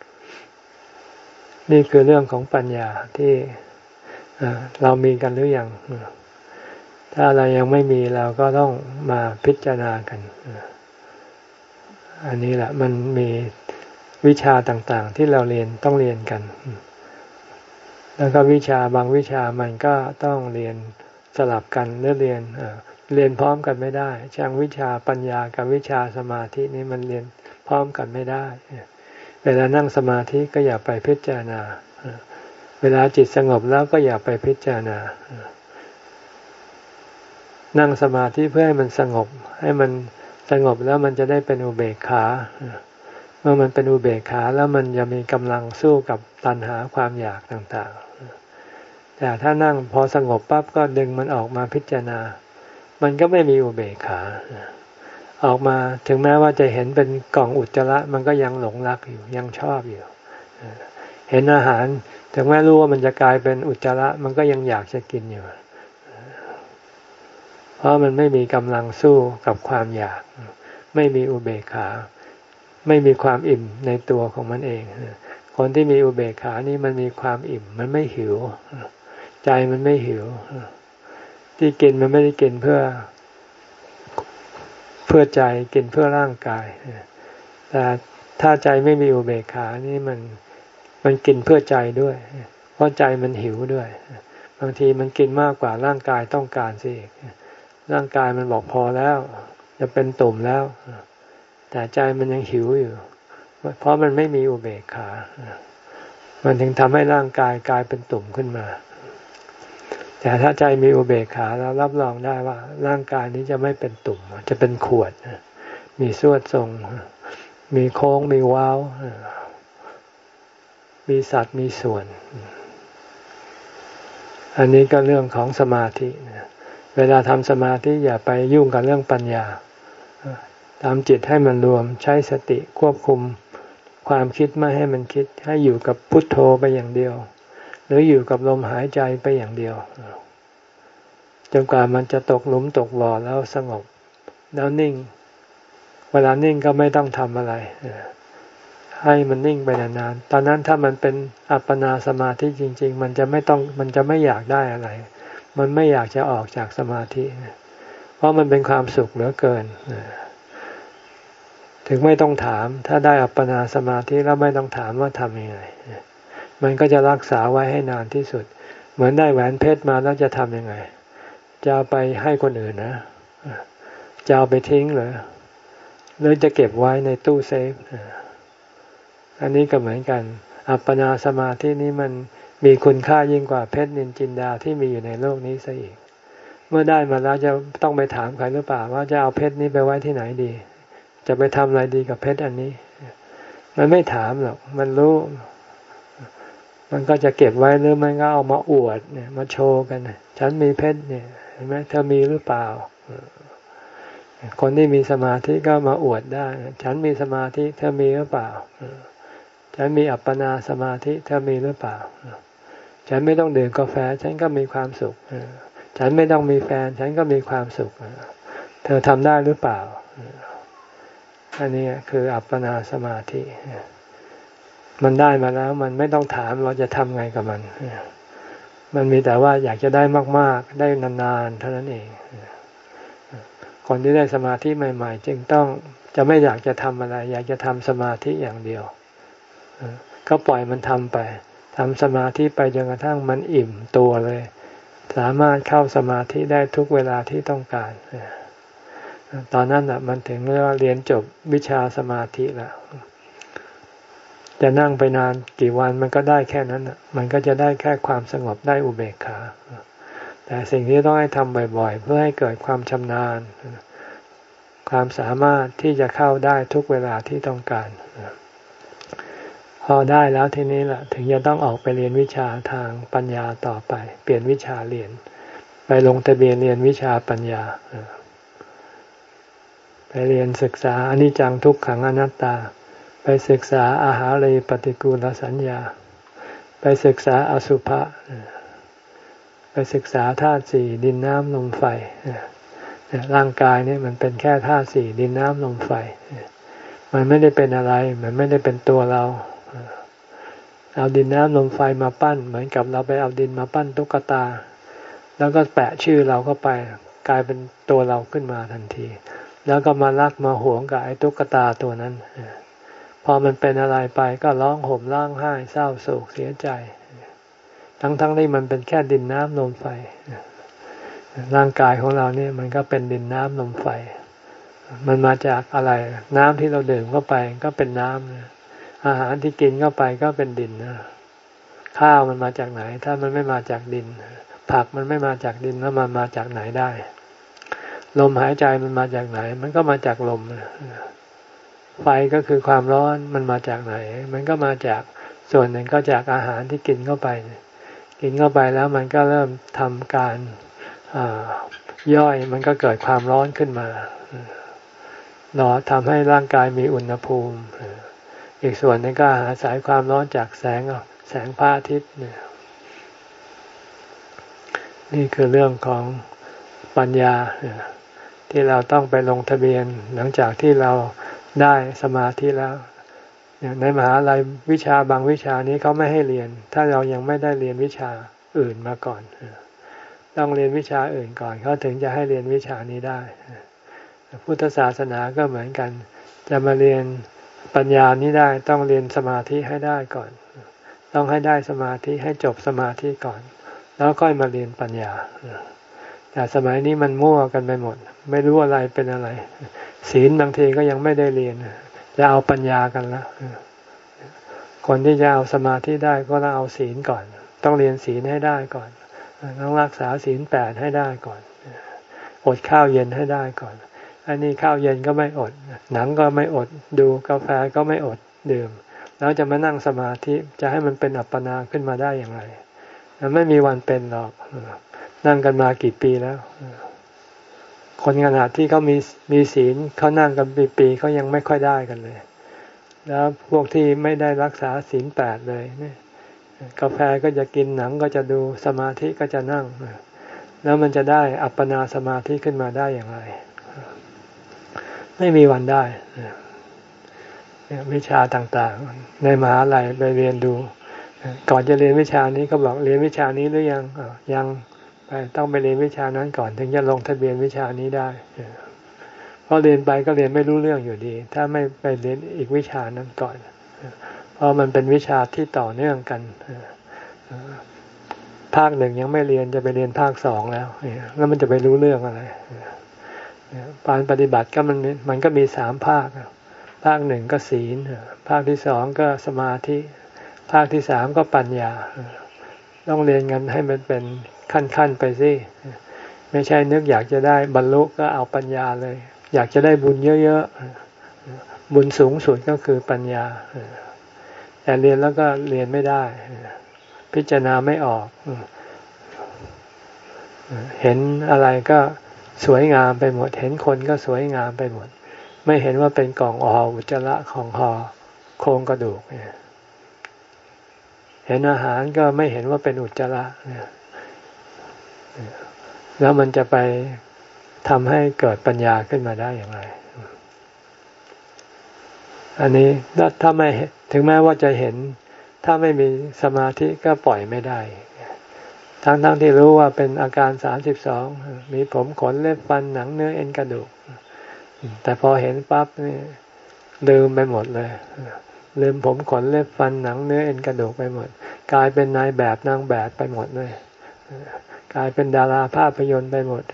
นี่คือเรื่องของปัญญาที่เรามีกันหรือยังถ้าเรายังไม่มีเราก็ต้องมาพิจารณากันอันนี้แหละมันมีวิชาต่างๆที่เราเรียนต้องเรียนกันแล้วก็วิชาบางวิชามันก็ต้องเรียนสลับกันหรือเรียนเรียนพร้อมกันไม่ได้เช่นวิชาปัญญากับวิชาสมาธินี้มันเรียนพร้อมกันไม่ได้เวลานั่งสมาธิก็อย่าไปพิจารณาเวลาจิตสงบแล้วก็อย่าไปพิจารณานั่งสมาธิเพื่อให้มันสงบให้มันสงบแล้วมันจะได้เป็นอุเบกขาเมื่อมันเป็นอุเบกขาแล้วมันจะมีกำลังสู้กับตัณหาความอยากต่างๆแต่ถ้านั่งพอสงบปั๊บก็ดึงมันออกมาพิจารณามันก็ไม่มีอุเบกขาออกมาถึงแม้ว่าจะเห็นเป็นกล่องอุจจาระมันก็ยังหลงรักอยู่ยังชอบอยู่เห็นอาหารถึงแม้รู้ว่ามันจะกลายเป็นอุจจาระมันก็ยังอยากจะกินอยู่เพราะมันไม่มีกำลังสู้กับความอยากไม่มีอุเบกขาไม่มีความอิ่มในตัวของมันเองคนที่มีอุเบกขานี่มันมีความอิ่มมันไม่หิวใจมันไม่หิวที่กินมันไม่ได้กินเพื่อเพื่อใจกินเพื่อร่างกายแต่ถ้าใจไม่มีอุเบกขานี่มันมันกินเพื่อใจด้วยเพราะใจมันหิวด้วยบางทีมันกินมากกว่าร่างกายต้องการสิร่างกายมันบอกพอแล้วจะเป็นตุ่มแล้วแต่ใจมันยังหิวอยู่เพราะมันไม่มีอุเบกขามันถึงทำให้ร่างกายกลายเป็นตุ่มขึ้นมาแต่ถ้าใจมีอุเบกขาแล้วรับรองได้ว่าร่างกายนี้จะไม่เป็นตุ่มจะเป็นขวดมีสวดทรงมีโค้งมีว้าวมีสัดมีส่วนอันนี้ก็เรื่องของสมาธิเวลาทำสมาธิอย่าไปยุ่งกับเรื่องปัญญาทำจิตให้มันรวมใช้สติควบคุมความคิดไม่ให้มันคิดให้อยู่กับพุทโธไปอย่างเดียวหรืออยู่กับลมหายใจไปอย่างเดียวจนกว่ามันจะตกหลุมตกบ่อแล้วสงบแล้วนิ่งเวลานิ่งก็ไม่ต้องทำอะไรให้มันนิ่งไปนานๆตอนนั้นถ้ามันเป็นอัปปนาสมาธิจริงๆมันจะไม่ต้องมันจะไม่อยากได้อะไรมันไม่อยากจะออกจากสมาธิเพราะมันเป็นความสุขเหลือเกินถึงไม่ต้องถามถ้าได้อัปปนาสมาธิแล้วไม่ต้องถามว่าทำยังไงมันก็จะรักษาไว้ให้นานที่สุดเหมือนได้แหวนเพชรมาแล้วจะทำยังไงจะเอาไปให้คนอื่นนะจะเอาไปทิ้งเหรอหรือจะเก็บไว้ในตู้เซฟอันนี้ก็เหมือนกันอัปปนาสมาธินี้มันมีคุณค่ายิ่งกว่าเพชรนินจินดาที่มีอยู่ในโลกนี้ซะอีกเมื่อได้มาแล้วจะต้องไปถามใครหรือเปล่าว่าจะเอาเพชรนี้ไปไว้ที่ไหนดีจะไปทำอะไรดีกับเพชรอันนี้มันไม่ถามหรอกมันรู้มันก็จะเก็บไว้หรือมันก็เอามาอวดเนี่ยมาโชว์กันฉันมีเพชรเนี่ยเห็นไหมเธอมีหรือเปล่าคนที่มีสมาธิก็มาอวดได้ฉันมีสมาธิเธอมีหรือเปล่าฉันมีอัปปนาสมาธิเธอมีหรือเปล่าฉันไม่ต้องดื่มกาแฟฉันก็มีความสุขฉันไม่ต้องมีแฟนฉันก็มีความสุขเธอทำได้หรือเปล่าอันนี้คืออัปปนาสมาธิมันได้มาแล้วมันไม่ต้องถามเราจะทำไงกับมันมันมีแต่ว่าอยากจะได้มากๆได้นานๆเท่านั้นเองคนที่ได้สมาธิใหม่ๆจึงต้องจะไม่อยากจะทำอะไรอยากจะทำสมาธิอย่างเดียวก็ปล่อยมันทำไปทำสมาธิไปจนกระทั่งมันอิ่มตัวเลยสามารถเข้าสมาธิได้ทุกเวลาที่ต้องการตอนนั้นน่ะมันถึงเรียกว่าเรียนจบวิชาสมาธิแล้วจะนั่งไปนานกี่วันมันก็ได้แค่นั้นน่ะมันก็จะได้แค่ความสงบได้อุเบกขาแต่สิ่งที่ต้องให้ทำบ่อยๆเพื่อให้เกิดความชำนาญความสามารถที่จะเข้าได้ทุกเวลาที่ต้องการพอได้แล้วทีนี้แหละถึงจะต้องออกไปเรียนวิชาทางปัญญาต่อไปเปลี่ยนวิชาเรียนไปลงทะเบียนเรียนวิชาปัญญาไปเรียนศึกษาอนิจจังทุกขังอนัตตาไปศึกษาอาหาเรปฏิกูลสัญญาไปศึกษาอสุภะไปศึกษาธาตุสี่ดินน้ำลมไฟร่างกายนี่มันเป็นแค่ธาตุสี่ดินน้ำลมไฟมันไม่ได้เป็นอะไรมันไม่ได้เป็นตัวเราเอาดินน้ำลมไฟมาปั้นเหมือนกับเราไปเอาดินมาปั้นตุ๊กตาแล้วก็แปะชื่อเราเข้าไปกลายเป็นตัวเราขึ้นมาทันทีแล้วก็มารักมาหวงกับไอ้ตุ๊กตาตัวนั้นพอมันเป็นอะไรไปก็ร้องห่มร้องไห้เศร้าโศกเสียใจทั้งๆที่มันเป็นแค่ดินน้ำลมไฟร่างกายของเราเนี่ยมันก็เป็นดินน้ำลมไฟมันมาจากอะไรน้ำที่เราดื่มเข้าไปก็เป็นน้ำอาหารที่กินเข้าไปก็เป็นดินข้าวมันมาจากไหนถ้ามันไม่มาจากดินผักมันไม่มาจากดินแล้วมันมาจากไหนได้ลมหายใจมันมาจากไหนมันก็มาจากลมไฟก็คือความร้อนมันมาจากไหนมันก็มาจากส่วนหนึ่งก็จากอาหารที่กินเข้าไปกินเข้าไปแล้วมันก็เริ่มทำการย่อยมันก็เกิดความร้อนขึ้นมารอทำให้ร่างกายมีอุณหภูมิอีกส่วนนึงก็อาศัยความร้อนจากแสงแสงพระอาทิตย์นี่คือเรื่องของปัญญาที่เราต้องไปลงทะเบียนหลังจากที่เราได้สมาธิแล้วในมหาลัยวิชาบางวิชานี้เขาไม่ให้เรียนถ้าเรายังไม่ได้เรียนวิชาอื่นมาก่อนต้องเรียนวิชาอื่นก่อนเขาถึงจะให้เรียนวิชานี้ได้พุทธศาสนาก็เหมือนกันจะมาเรียนปัญญานี้ได้ต้องเรียนสมาธิให้ได้ก่อนต้องให้ได้สมาธิให้จบสมาธิก่อนแล้วค่อยมาเรียนปัญญาแต่สมัยนี้มันมั่วกันไปหมดไม่รู้อะไรเป็นอะไรศีลบางทีก็ยังไม่ได้เรียนจะเอาปัญญากันละคนที่จะเอาสมาธิได้ก็ต้องเอาศีลก่อนต้องเรียนศีลให้ได้ก่อนต้องรักษาศีลแปดให้ได้ก่อนอดข้าวเย็นให้ได้ก่อนอันนี้ข้าวเย็นก็ไม่อดหนังก็ไม่อดดูกาแฟก็ไม่อดดื่มแล้วจะมานั่งสมาธิจะให้มันเป็นอัปปนาขึ้นมาได้อย่างไรมันไม่มีวันเป็นหรอกนั่งกันมากี่ปีแล้วคนขนาดที่เขามีมีศีลเขานั่งกันปีๆเขายังไม่ค่อยได้กันเลยแล้วพวกที่ไม่ได้รักษาศีลแปดเลยนี่กาแฟก็จะกินหนังก็จะดูสมาธิก็จะนั่งแล้วมันจะได้อัปปนาสมาธิขึ้นมาได้อย่างไรไม่มีวันได้วิชาต่างๆในมหาลัยไปเรียนดูก่อนจะเรียนวิชานี้ก็บอกเรียนวิชานี้หรือยังยังไปต้องไปเรียนวิชานั้นก่อนถึงจะลงทะเบียนวิชานี้ได้เพราะเรียนไปก็เรียนไม่รู้เรื่องอยู่ดีถ้าไม่ไปเรียนอีกวิชานั้นก่อนเพราะมันเป็นวิชาที่ต่อเนื่องกันภาคหนึ่งยังไม่เรียนจะไปเรียนภาคสองแล้วแล้วมันจะไปรู้เรื่องอะไรการปฏิบัติก็มันมันก็มีสามภาคภาคหนึ่งก็ศีลภาคที่สองก็สมาธิภาคที่สามก็ปัญญาต้องเรียนกันให้มันเป็นขั้นๆไปสิไม่ใช่นึกอยากจะได้บรรลุก็เอาปัญญาเลยอยากจะได้บุญเยอะๆบุญสูงสุดก็คือปัญญาแต่เรียนแล้วก็เรียนไม่ได้พิจารณาไม่ออกเห็นอะไรก็สวยงามไปหมดเห็นคนก็สวยงามไปหมดไม่เห็นว่าเป็นกล่องห่ออุจจาระของห่อโครงกระดูกเห็นอาหารก็ไม่เห็นว่าเป็นอุจจาระแล้วมันจะไปทำให้เกิดปัญญาขึ้นมาได้อย่างไรอันนี้ถ้าไม่ถึงแม้ว่าจะเห็นถ้าไม่มีสมาธิก็ปล่อยไม่ได้ทั้งๆ ท, ที่รู้ว่าเป็นอาการสามสิบสองมีผมขนเล็บฟันหนังเนื้อเอ็นกระดูกแต่พอเห็นปั๊บนี่ลืมไปหมดเลยลืมผมขนเล็บฟันหนังเนื้อเอ็นกระดูกไปหมดกลายเป็นนายแบบนางแบบไปหมดเลยกลายเป็นดาราภาพยนตร์ไปหมด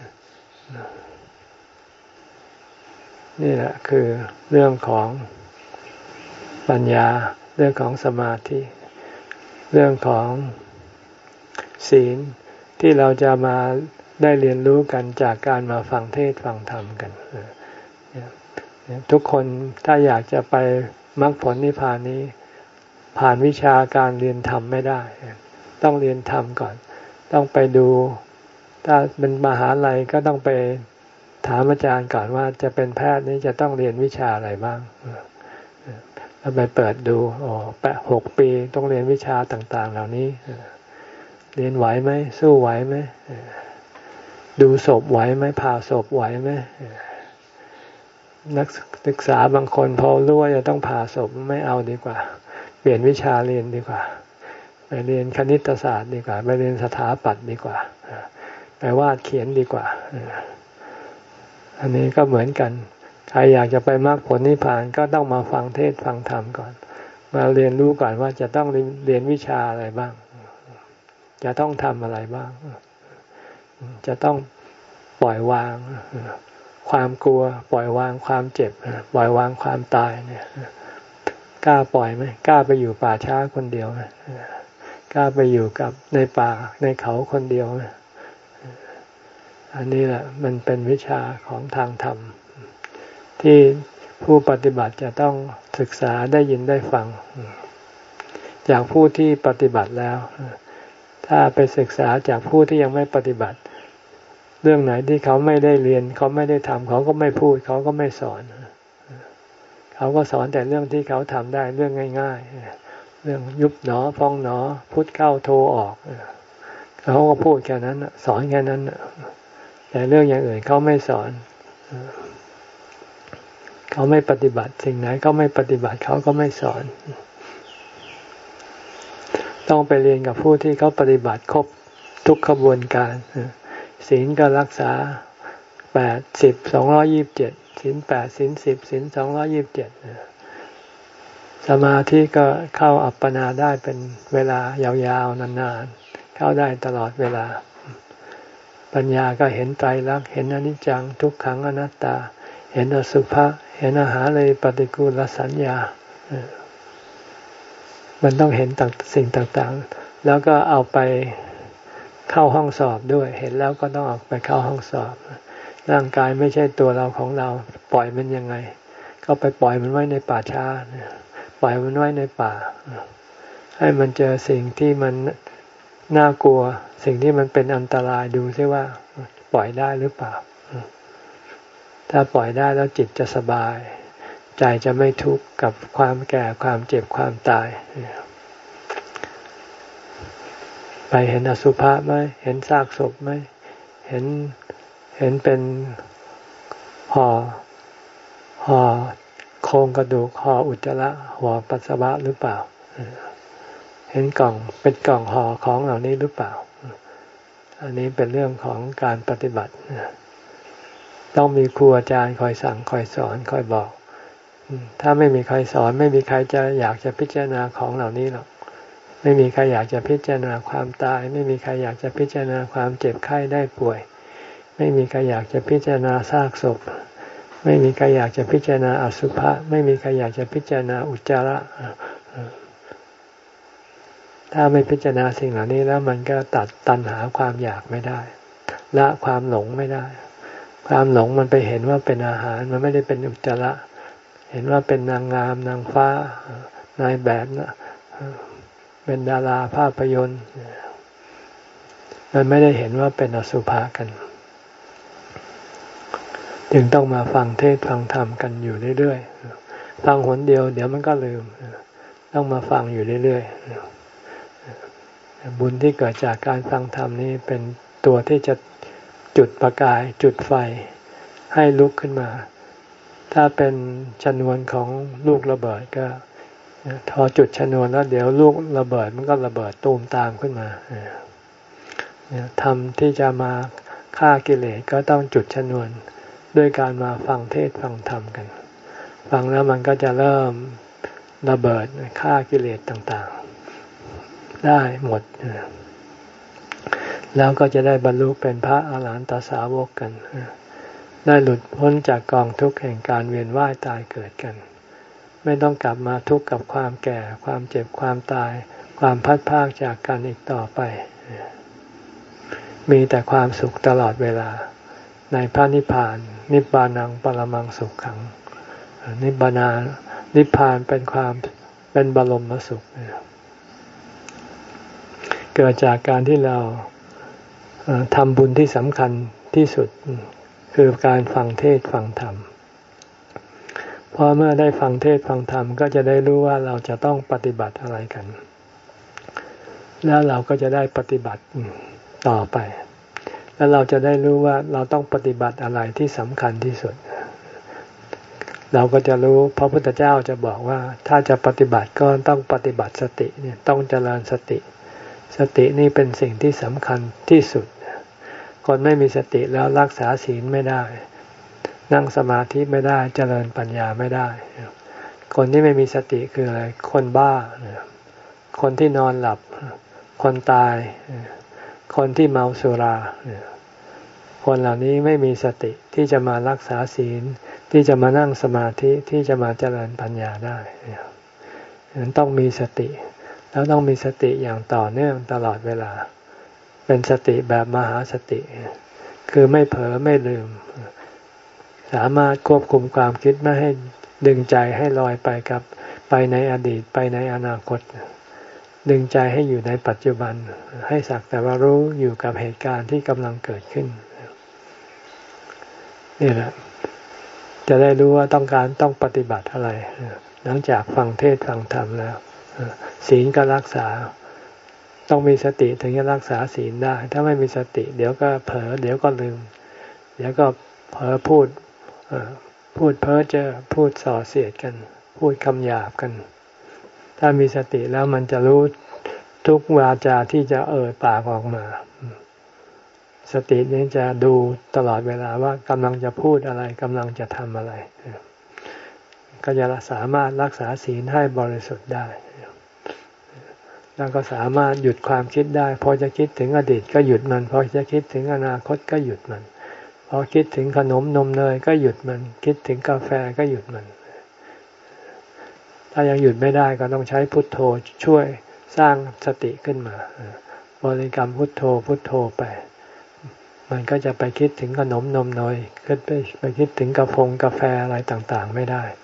นี่แหละคือเรื่องของปัญญาเรื่องของสมาธิเรื่องของศีลที่เราจะมาได้เรียนรู้กันจากการมาฟังเทศน์ฟังธรรมกันทุกคนถ้าอยากจะไปมรรคผลนิพพานนี้ผ่านวิชาการเรียนธรรมไม่ได้ต้องเรียนธรรมก่อนต้องไปดูถ้าเป็นมหาลัยก็ต้องไปถามอาจารย์ก่อนว่าจะเป็นแพทย์นี้จะต้องเรียนวิชาอะไรบ้างแล้วไปเปิดดูอ๋อแปดหกปีต้องเรียนวิชาต่างๆเหล่านี้เรียนไหวไหมสู้ไหวไหมดูศพไหวไหมผ่าศพไหวไหมนักศึกษาบางคนพอรู้ว่าจะต้องผ่าศพไม่เอาดีกว่าเปลี่ยนวิชาเรียนดีกว่าไปเรียนคณิตศาสตร์ดีกว่าไปเรียนสถาปัตย์ดีกว่าไปวาดเขียนดีกว่าอันนี้ก็เหมือนกันใครอยากจะไปมรรคผลนิพพานก็ต้องมาฟังเทศน์ฟังธรรมก่อนมาเรียนรู้ก่อนว่าจะต้องเรียนวิชาอะไรบ้างจะต้องทำอะไรบ้างจะต้องปล่อยวางความกลัวปล่อยวางความเจ็บปล่อยวางความตายเนี่ยกล้าปล่อยไหมกล้าไปอยู่ป่าช้าคนเดียวไหมกล้าไปอยู่กับในป่าในเขาคนเดียวไหมอันนี้แหละมันเป็นวิชาของทางธรรมที่ผู้ปฏิบัติจะต้องศึกษาได้ยินได้ฟังจากผู้ที่ปฏิบัติแล้วถ้าไปศึกษาจากผู้ที่ยังไม่ปฏิบัติเรื่องไหนที่เขาไม่ได้เรียนเขาไม่ได้ทำเขาก็ไม่พูดเขาก็ไม่สอนเขาก็สอนแต่เรื่องที่เขาทำได้เรื่องง่ายๆเรื่องยุบหนอพองหนอพุทเข้าโทออกเขาก็พูดแค่นั้นสอนแค่นั้นแต่เรื่องอย่างอื่นเขาไม่สอนเขาไม่ปฏิบัติสิ่งไหนเขาไม่ปฏิบัติเขาก็ไม่สอนต้องไปเรียนกับผู้ที่เขาปฏิบัติครบทุกขบวนการศีลก็รักษาแปดสิบสองร้อยยี่สิบเจ็ดศีลแปดศีลสิบศีลสองร้อยยี่สิบเจ็ดสมาธิก็เข้าอัปปนาได้เป็นเวลายาวๆนานๆเข้าได้ตลอดเวลาปัญญาก็เห็นไตรลักษณ์เห็นอนิจจังทุกขังอนัตตาเห็นอสุภะเห็นอาหารเลยปฏิกูลสัญญามันต้องเห็นต่างสิ่งต่างๆแล้วก็เอาไปเข้าห้องสอบด้วยเห็นแล้วก็ต้องออกไปเข้าห้องสอบร่างกายไม่ใช่ตัวเราของเราปล่อยมันยังไงก็ไปปล่อยมันไว้ในป่าช้าปล่อยมันไว้ในป่าให้มันเจอสิ่งที่มันน่ากลัวสิ่งที่มันเป็นอันตรายดูซิว่าปล่อยได้หรือเปล่าถ้าปล่อยได้แล้วจิตจะสบายใจจะไม่ทุกข์กับความแก่ความเจ็บความตายไปเห็นอสุภะไหมเห็นซากศพไหมเห็นเห็นเป็นห่อห่อโครงกระดูกห่ออุจจาระห่อปัสสาวะหรือเปล่าเห็นกล่องเป็นกล่องห่อของเหล่านี้หรือเปล่าอันนี้เป็นเรื่องของการปฏิบัติต้องมีครูอาจารย์คอยสั่งคอยสอนคอยบอกถ้าไม่มีใครสอนไม่มีใครจะอยากจะพิจารณาของเหล่านี้หรอกไม่มีใครอยากจะพิจารณาความตายไม่มีใครอยากจะพิจารณาความเจ็บไข้ได้ป่วยไม่มีใครอยากจะพิจารณาซากศพไม่มีใครอยากจะพิจารณาอสุภะไม่มีใครอยากจะพิจารณาอุจจาระถ้าไม่พิจารณาสิ่งเหล่านี้แล้วมันก็ตัดตัณหาความอยากไม่ได้ละความหลงไม่ได้ความหลงมันไปเห็นว่าเป็นอาหารมันไม่ได้เป็นอุจจาระเห็นว่าเป็นนางงามนางฟ้านายแบบนะเป็นดาราภาพยนตร์มันไม่ได้เห็นว่าเป็นอสุภะกันจึงต้องมาฟังเทศฟังธรรมกันอยู่เรื่อยๆฟังหนเดียวเดี๋ยวมันก็ลืมต้องมาฟังอยู่เรื่อยๆบุญที่เกิดจากการฟังธรรมนี้เป็นตัวที่จะจุดประกายจุดไฟให้ลุกขึ้นมาถ้าเป็นชนวนของลูกระเบิดก็พอจุดชนวนแล้วเดี๋ยวลูกระเบิดมันก็ระเบิดตูมตามขึ้นมาธรรมที่จะมาฆ่ากิเลสก็ต้องจุดชนวนด้วยการมาฟังเทศฟังธรรมกันฟังแล้วมันก็จะเริ่มระเบิดฆ่ากิเลสต่างๆได้หมดแล้วก็จะได้บรรลุเป็นพระอรหันตสาวกกันได้หลุดพ้นจากกองทุกข์แห่งการเวียนว่ายตายเกิดกันไม่ต้องกลับมาทุกข์กับความแก่ความเจ็บความตายความพัดพรากจากกันอีกต่อไปมีแต่ความสุขตลอดเวลาในพระนิพพานนิพพานังปรมังสุขขังนิพพานานิพพานเป็นความเป็นบรมสุขเกิดจากการที่เราทำบุญที่สำคัญที่สุดคือการฟังเทศฟังธรรมพอเมื่อได้ฟังเทศฟังธรรมก็จะได้รู้ว่าเราจะต้องปฏิบัติอะไรกันแล้วเราก็จะได้ปฏิบัติต่อไปแล้วเราจะได้รู้ว่าเราต้องปฏิบัติอะไรที่สำคัญที่สุดเราก็จะรู้พระพุทธเจ้าจะบอกว่าถ้าจะปฏิบัติก็ต้องปฏิบัติสติเนี่ยต้องเจริญสติสตินี่เป็นสิ่งที่สำคัญที่สุดคนไม่มีสติแล้วรักษาศีลไม่ได้นั่งสมาธิไม่ได้เจริญปัญญาไม่ได้คนที่ไม่มีสติคืออะไรคนบ้าคนที่นอนหลับคนตายคนที่เมาสุราคนเหล่านี้ไม่มีสติที่จะมารักษาศีลที่จะมานั่งสมาธิที่จะมาเจริญปัญญาได้ฉะนั้นต้องมีสติแล้วต้องมีสติอย่างต่อเนื่องตลอดเวลาเป็นสติแบบมหาสติคือไม่เผลอไม่ลืมสามารถควบคุมความคิดไม่ให้ดึงใจให้ลอยไปกับไปในอดีตไปในอนาคตดึงใจให้อยู่ในปัจจุบันให้สักแต่ว่ารู้อยู่กับเหตุการณ์ที่กำลังเกิดขึ้นนี่แหละจะได้รู้ว่าต้องการต้องปฏิบัติอะไรหลังจากฟังเทศน์ฟังธรรมแล้วศีลก็รักษาต้องมีสติถึงจะรักษาศีลได้ถ้าไม่มีสติเดี๋ยวก็เผลอเดี๋ยวก็ลืมเดี๋ยวก็เผลอพูดพูดเพ้อเจ้อพูดส่อเสียดกันพูดคำหยาบกันถ้ามีสติแล้วมันจะรู้ทุกวาจาที่จะเอ่ยปากออกมาสตินี้จะดูตลอดเวลาว่ากำลังจะพูดอะไรกำลังจะทำอะไรก็จะสามารถรักษาศีลให้บริสุทธิ์ได้แล้วก็สามารถหยุดความคิดได้พอจะคิดถึงอดีตก็หยุดมันพอจะคิดถึงอนาคตก็หยุดมันพอคิดถึงขนมนมเนยก็หยุดมันคิดถึงกาแฟก็หยุดมันถ้ายังหยุดไม่ได้ก็ต้องใช้พุทโธช่วยสร้างสติขึ้นมาบริกรรมพุทโธพุทโธไปมันก็จะไปคิดถึงขนมนมเนยก็ไปไปคิดถึงกาแฟกาแฟอะไรต่างๆไม่ได้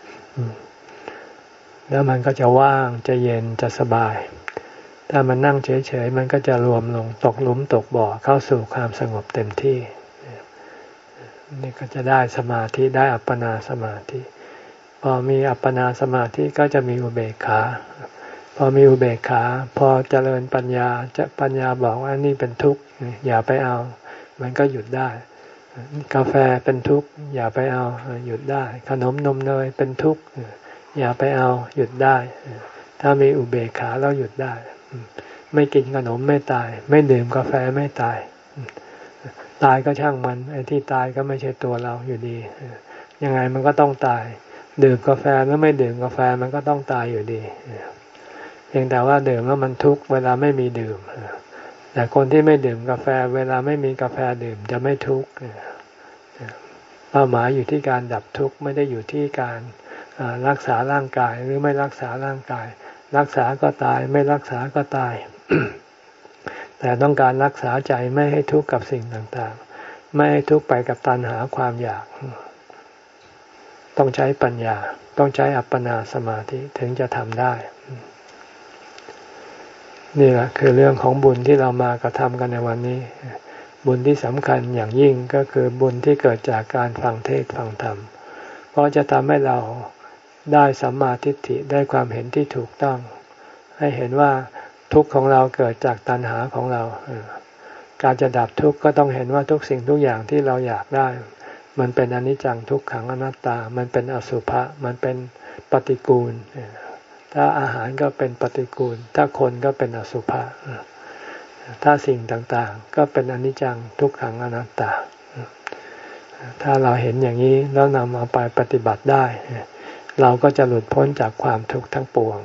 แล้วมันก็จะว่างจะเย็นจะสบายถ้ามันนั่งเฉยๆมันก็จะรวมลงตกหลุมตกบ่อเข้าสู่ความสงบเต็มที่นี่ก็จะได้สมาธิได้อัปปนาสมาธิพอมีอัปปนาสมาธิก็จะมีอุเบกขาพอมีอุเบกขาพอเจริญปัญญาจะปัญญาบอกว่านี่เป็นทุกข์อย่าไปเอามันก็หยุดได้กาแฟเป็นทุกข์อย่าไปเอาหยุดได้ขนมนมเนยเป็นทุกข์อย่าไปเอาหยุดได้ถ้ามีอุเบกขาแล้วหยุดได้ไม่กินขนมไม่ตายไม่ดื่มกาแฟไม่ตายตายก็ช่างมันไอ้ที่ตายก็ไม่ใช่ตัวเราอยู่ดียังไงมันก็ต้องตายดื่มกาแฟแล้วไม่ดื่มกาแฟมันก็ต้องตายอยู่ดีเพียงแต่ว่าดื่มแล้วมันทุกข์เวลาไม่มีดื่มแต่คนที่ไม่ดื่มกาแฟเวลาไม่มีกาแฟดื่มจะไม่ทุกข์เป้าหมายอยู่ที่การดับทุกข์ไม่ได้อยู่ที่การรักษาร่างกายหรือไม่รักษาร่างกายรักษาก็ตายไม่รักษาก็ตาย แต่ต้องการรักษาใจไม่ให้ทุกข์กับสิ่งต่างๆไม่ให้ทุกข์ไปกับตัณหาความอยากต้องใช้ปัญญาต้องใช้อัปปนาสมาธิถึงจะทำได้นี่แหละคือเรื่องของบุญที่เรามากระทำกันในวันนี้บุญที่สำคัญอย่างยิ่งก็คือบุญที่เกิดจากการฟังเทศน์ฟังธรรมเพราะจะทำให้เราได้สัมมาทิฏฐิได้ความเห็นที่ถูกต้องให้เห็นว่าทุกข์ของเราเกิดจากตัณหาของเราการจะดับทุกข์ก็ต้องเห็นว่าทุกสิ่งทุกอย่างที่เราอยากได้มันเป็นอนิจจังทุกขังอนัตตามันเป็นอสุภะมันเป็นปฏิกูลถ้าอาหารก็เป็นปฏิกูลถ้าคนก็เป็นอสุภะถ้าสิ่งต่างๆก็เป็นอนิจจังทุกขังอนัตตาถ้าเราเห็นอย่างนี้แล้วนำเอาไปปฏิบัติได้เราก็จะหลุดพ้นจากความทุกข์ทั้งปวง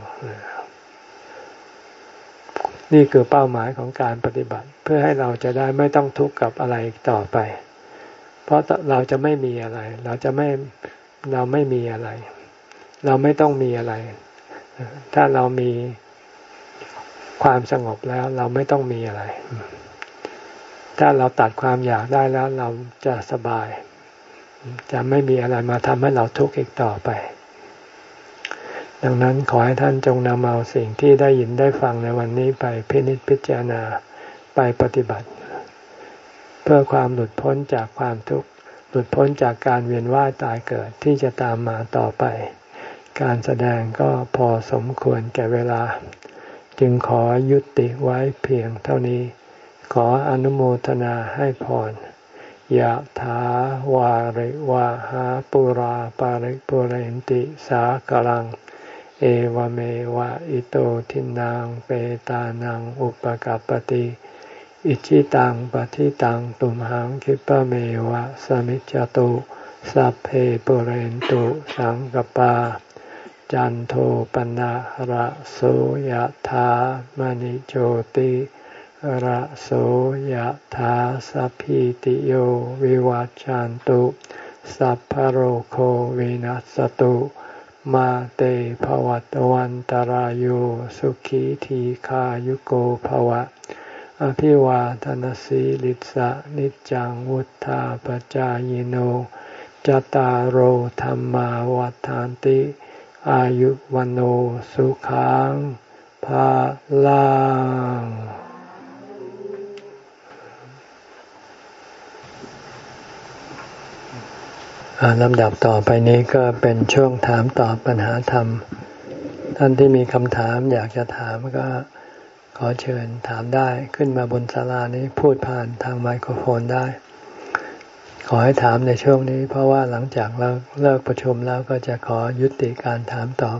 นี่คือเป้าหมายของการปฏิบัติเพื่อให้เราจะได้ไม่ต้องทุกข์กับอะไรอีกต่อไปเพราะเราจะไม่มีอะไรเราจะไม่เราไม่มีอะไรเราไม่ต้องมีอะไรถ้าเรามีความสงบแล้วเราไม่ต้องมีอะไรถ้าเราตัดความอยากได้แล้วเราจะสบายจะไม่มีอะไรมาทำให้เราทุกข์อีกต่อไปดังนั้นขอให้ท่านจงนำเอาสิ่งที่ได้ยินได้ฟังในวันนี้ไปพินิจพิจารณาไปปฏิบัติเพื่อความหลุดพ้นจากความทุกข์หลุดพ้นจากการเวียนว่ายตายเกิดที่จะตามมาต่อไปการแสดงก็พอสมควรแก่เวลาจึงขอยุติไว้เพียงเท่านี้ขออนุโมทนาให้พรยะถาวาริวะหาปุราปาริปุเรนติสากลังเอวเมวะอิโตทินังเปตานังอุปกัปปติอิจิตังปฏิตังตุมหังคิปะเมวะสมิจจตุสัพเพปุเรนตุสังกปาจันโทปนะระโสยถามณิโชติระโสยถาสัพพิติโยวิวัจจันตุสัพพะโรโควินัสตุมาเตภวัตวันตารโยสุขีทีขายุโกภวะอภิวาทนาสีลิสะนิจังวุธาปจายโนจตารโหธรรมาวัฏฐานติอายุวันโอสุขังภาลังลำดับต่อไปนี้ก็เป็นช่วงถามตอบปัญหาธรรมท่านที่มีคำถามอยากจะถามก็ขอเชิญถามได้ขึ้นมาบนศาลานี้พูดผ่านทางไมโครโฟนได้ขอให้ถามในช่วงนี้เพราะว่าหลังจากเราเลิกประชุมแล้วก็จะขอยุติการถามตอบ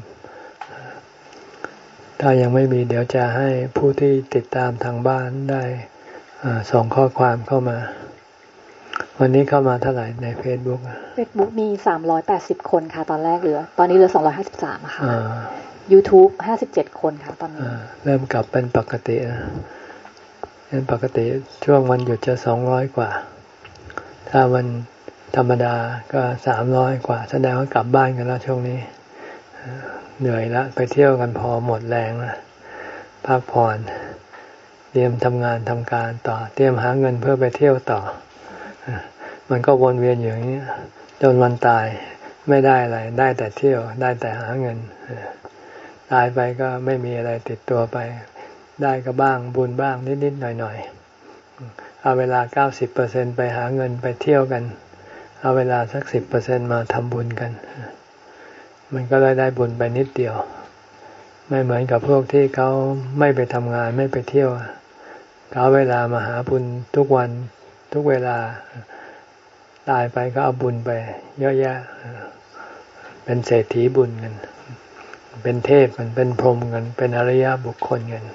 ถ้ายังไม่มีเดี๋ยวจะให้ผู้ที่ติดตามทางบ้านได้ส่งข้อความเข้ามาวันนี้เข้ามาเท่าไหร่ใน Facebook Facebook มีสามร้อยแปดสิบคนค่ะตอนแรกเหลือตอนนี้เหลือสองร้อยห้าสิบสามค่ะ YouTube ห้าสิบเจ็ดคนค่ะตอนนี้เริ่มกลับเป็นปกตินะเป็นปกติช่วงวันหยุดจะสองร้อยกว่าถ้าวันธรรมดาก็สามร้อยกว่าแสดงว่ากลับบ้านกันแล้วช่วงนี้เหนื่อยแล้วไปเที่ยวกันพอหมดแรงแล้วพักผ่อนเตรียมทำงานทำการต่อเตรียมหาเงินเพื่อไปเที่ยวต่อมันก็วนเวียนอย่างนี้จนวันตายไม่ได้อะไรได้แต่เที่ยวได้แต่หาเงินตายไปก็ไม่มีอะไรติดตัวไปได้ก็บ้างบุญบ้างนิดๆหน่อยๆเอาเวลา เก้าสิบเปอร์เซ็นต์ ไปหาเงินไปเที่ยวกันเอาเวลาสัก สิบเปอร์เซ็นต์ มาทำบุญกันมันก็เลยได้บุญไปนิดเดียวไม่เหมือนกับพวกที่เขาไม่ไปทำงานไม่ไปเที่ยวเขาเวลามาหาบุญทุกวันทุกเวลาตายไปก็เอาบุญไปเยอะแยะเป็นเศรษฐีบุญกันเป็นเทพกันเป็นพรหมกันเป็นอริยบุคคลกัน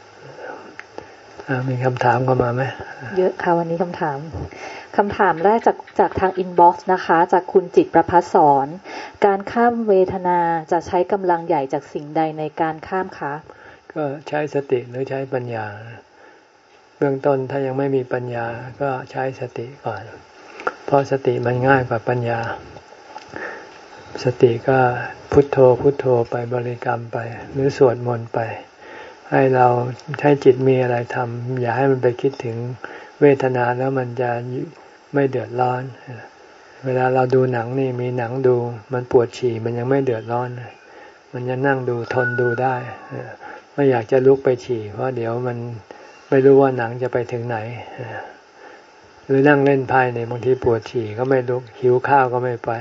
มีคำถามเข้ามาไหมเยอะค่ะวันนี้คำถามคำถามแรกจากจากทางอินบ็อกซ์นะคะจากคุณจิตประภัสสรการข้ามเวทนาจะใช้กำลังใหญ่จากสิ่งใดในการข้ามคะก็ใช้สติหรือใช้ปัญญาเบื้องต้นถ้ายังไม่มีปัญญาก็ใช้สติก่อนเพราะสติมันง่ายกว่าปัญญาสติก็พุทโธพุทโธไปบริกรรมไปหรือสวดมนต์ไปให้เราใช้จิตมีอะไรทำอย่าให้มันไปคิดถึงเวทนาแล้วมันจะไม่เดือดร้อนเวลาเราดูหนังนี่มีหนังดูมันปวดฉี่มันยังไม่เดือดร้อนมันยังนั่งดูทนดูได้ไม่อยากจะลุกไปฉี่เพราะเดี๋ยวมันไม่รู้ว่าหนังจะไปถึงไหนหรือนั่งเล่นไพ่เนี่ยบางทีปวดฉี่ก็ไม่ลุกหิวข้าวก็ไม่ไป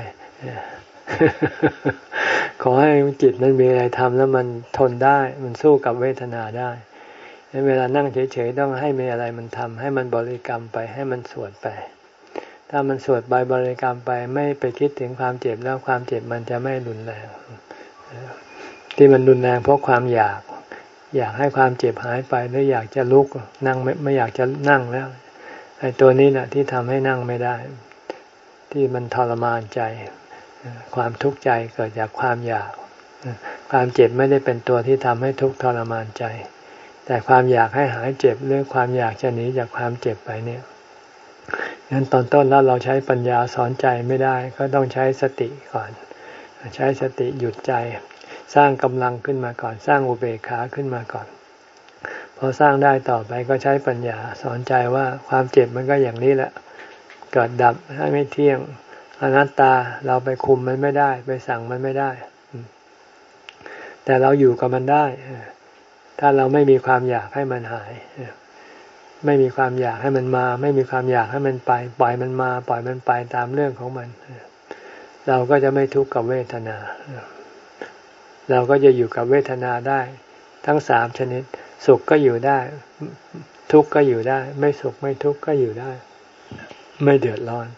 ขอให้จิตมันมีอะไรทำแล้วมันทนได้มันสู้กับเวทนาได้เวลานั่งเฉยๆต้องให้มีอะไรมันทำให้มันบริกรรมไปให้มันสวดไปถ้ามันสวดไปบริกรรมไปไม่ไปคิดถึงความเจ็บแล้วความเจ็บมันจะไม่รุนแรงที่มันรุนแรงเพราะความอยากอยากให้ความเจ็บหายไปหรืออยากจะลุกนั่งไม่ไม่อยากจะนั่งแล้วไอ้ตัวนี้แหละที่ทำให้นั่งไม่ได้ที่มันทรมานใจความทุกข์ใจเกิดจากความอยากความเจ็บไม่ได้เป็นตัวที่ทำให้ทุกข์ทรมานใจแต่ความอยากให้หายเจ็บหรือความอยากจะหนีจากความเจ็บไปเนี่ยงั้นตอนต้นแล้วเราใช้ปัญญาสอนใจไม่ได้ก็ต้องใช้สติก่อนใช้สติหยุดใจสร้างกำลังขึ้นมาก่อนสร้างอุเบกขาขึ้นมาก่อนพอสร้างได้ต่อไปก็ใช้ปัญญาสอนใจว่าความเจ็บมันก็อย่างนี้แหละเกิดดับให้ไม่เที่ยงอนัตตาเราไปคุมมันไม่ได้ไปสั่งมันไม่ได้แต่เราอยู่กับมันได้ถ้าเราไม่มีความอยากให้มันหายไม่มีความอยากให้มันมาไม่มีความอยากให้มันไปปล่อยมันมาปล่อยมันไปตามเรื่องของมันเราก็จะไม่ทุกข์กับเวทนาเราก็จะอยู่กับเวทนาได้ทั้งสามชนิดสุขก็อยู่ได้ทุกข์ก็อยู่ได้ไม่สุขไม่ทุกข์ก็อยู่ได้ไม่เดือดร้อน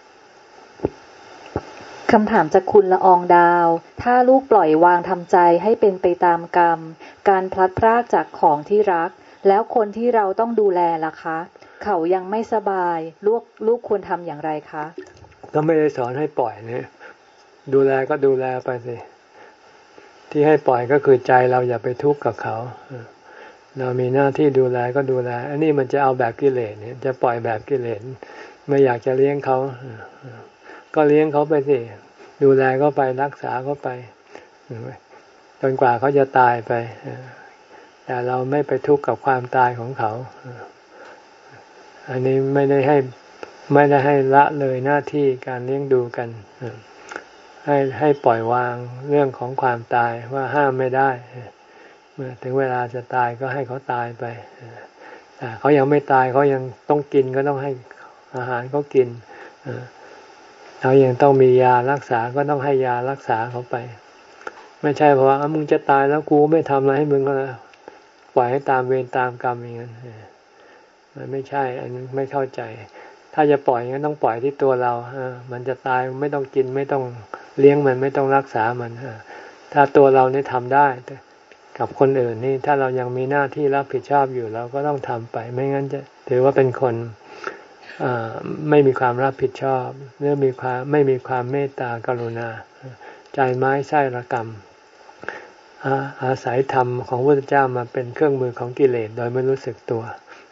คำถามจากคุณละอองดาวถ้าลูกปล่อยวางทำใจให้เป็นไปตามกรรมการพลัดพรากจากของที่รักแล้วคนที่เราต้องดูแลล่ะคะเขายังไม่สบายลูกลูกควรทำอย่างไรคะก็ไม่ได้สอนให้ปล่อยเนี่ยดูแลก็ดูแลไปสิที่ให้ปล่อยก็คือใจเราอย่าไปทุกข์กับเขาเรามีหน้าที่ดูแลก็ดูแลอันนี้มันจะเอาแบบกิเลสเนี่ยจะปล่อยแบบกิเลสไม่อยากจะเลี้ยงเขาก็เลี้ยงเขาไปสิดูแลเขาไปรักษาเขาไปจนกว่าเขาจะตายไปแต่เราไม่ไปทุกข์กับความตายของเขาอันนี้ไม่ได้ให้ไม่ได้ให้ละเลยหน้าที่การเลี้ยงดูกันให้ให้ปล่อยวางเรื่องของความตายว่าห้ามไม่ได้เมื่อถึงเวลาจะตายก็ให้เขาตายไปแต่เขายังไม่ตายเขายังต้องกินก็ต้องให้อาหารเขากินเขายังต้องมียารักษาก็ต้องให้ยารักษาเขาไปไม่ใช่เพราะว่ามึงจะตายแล้วกูไม่ทำอะไรให้มึงก็ปล่อยให้ตามเวรตามกรรมอย่างนั้นมันไม่ใช่อันนี้ไม่เข้าใจถ้าจะปล่อยงั้นต้องปล่อยที่ตัวเรามันจะตายไม่ต้องกินไม่ต้องเลี้ยงมันไม่ต้องรักษามันถ้าตัวเรานี่ทำได้กับคนอื่นนี่ถ้าเรายังมีหน้าที่รับผิดชอบอยู่เราก็ต้องทำไปไม่งั้นจะถือว่าเป็นคนไม่มีความรับผิดชอบหรือมีความไม่มีความเมตตากรุณาใจไม้ไส้ระกรรมอาศัยธรรมของพระพุทธเจ้ามาเป็นเครื่องมือของกิเลสโดยไม่รู้สึกตัว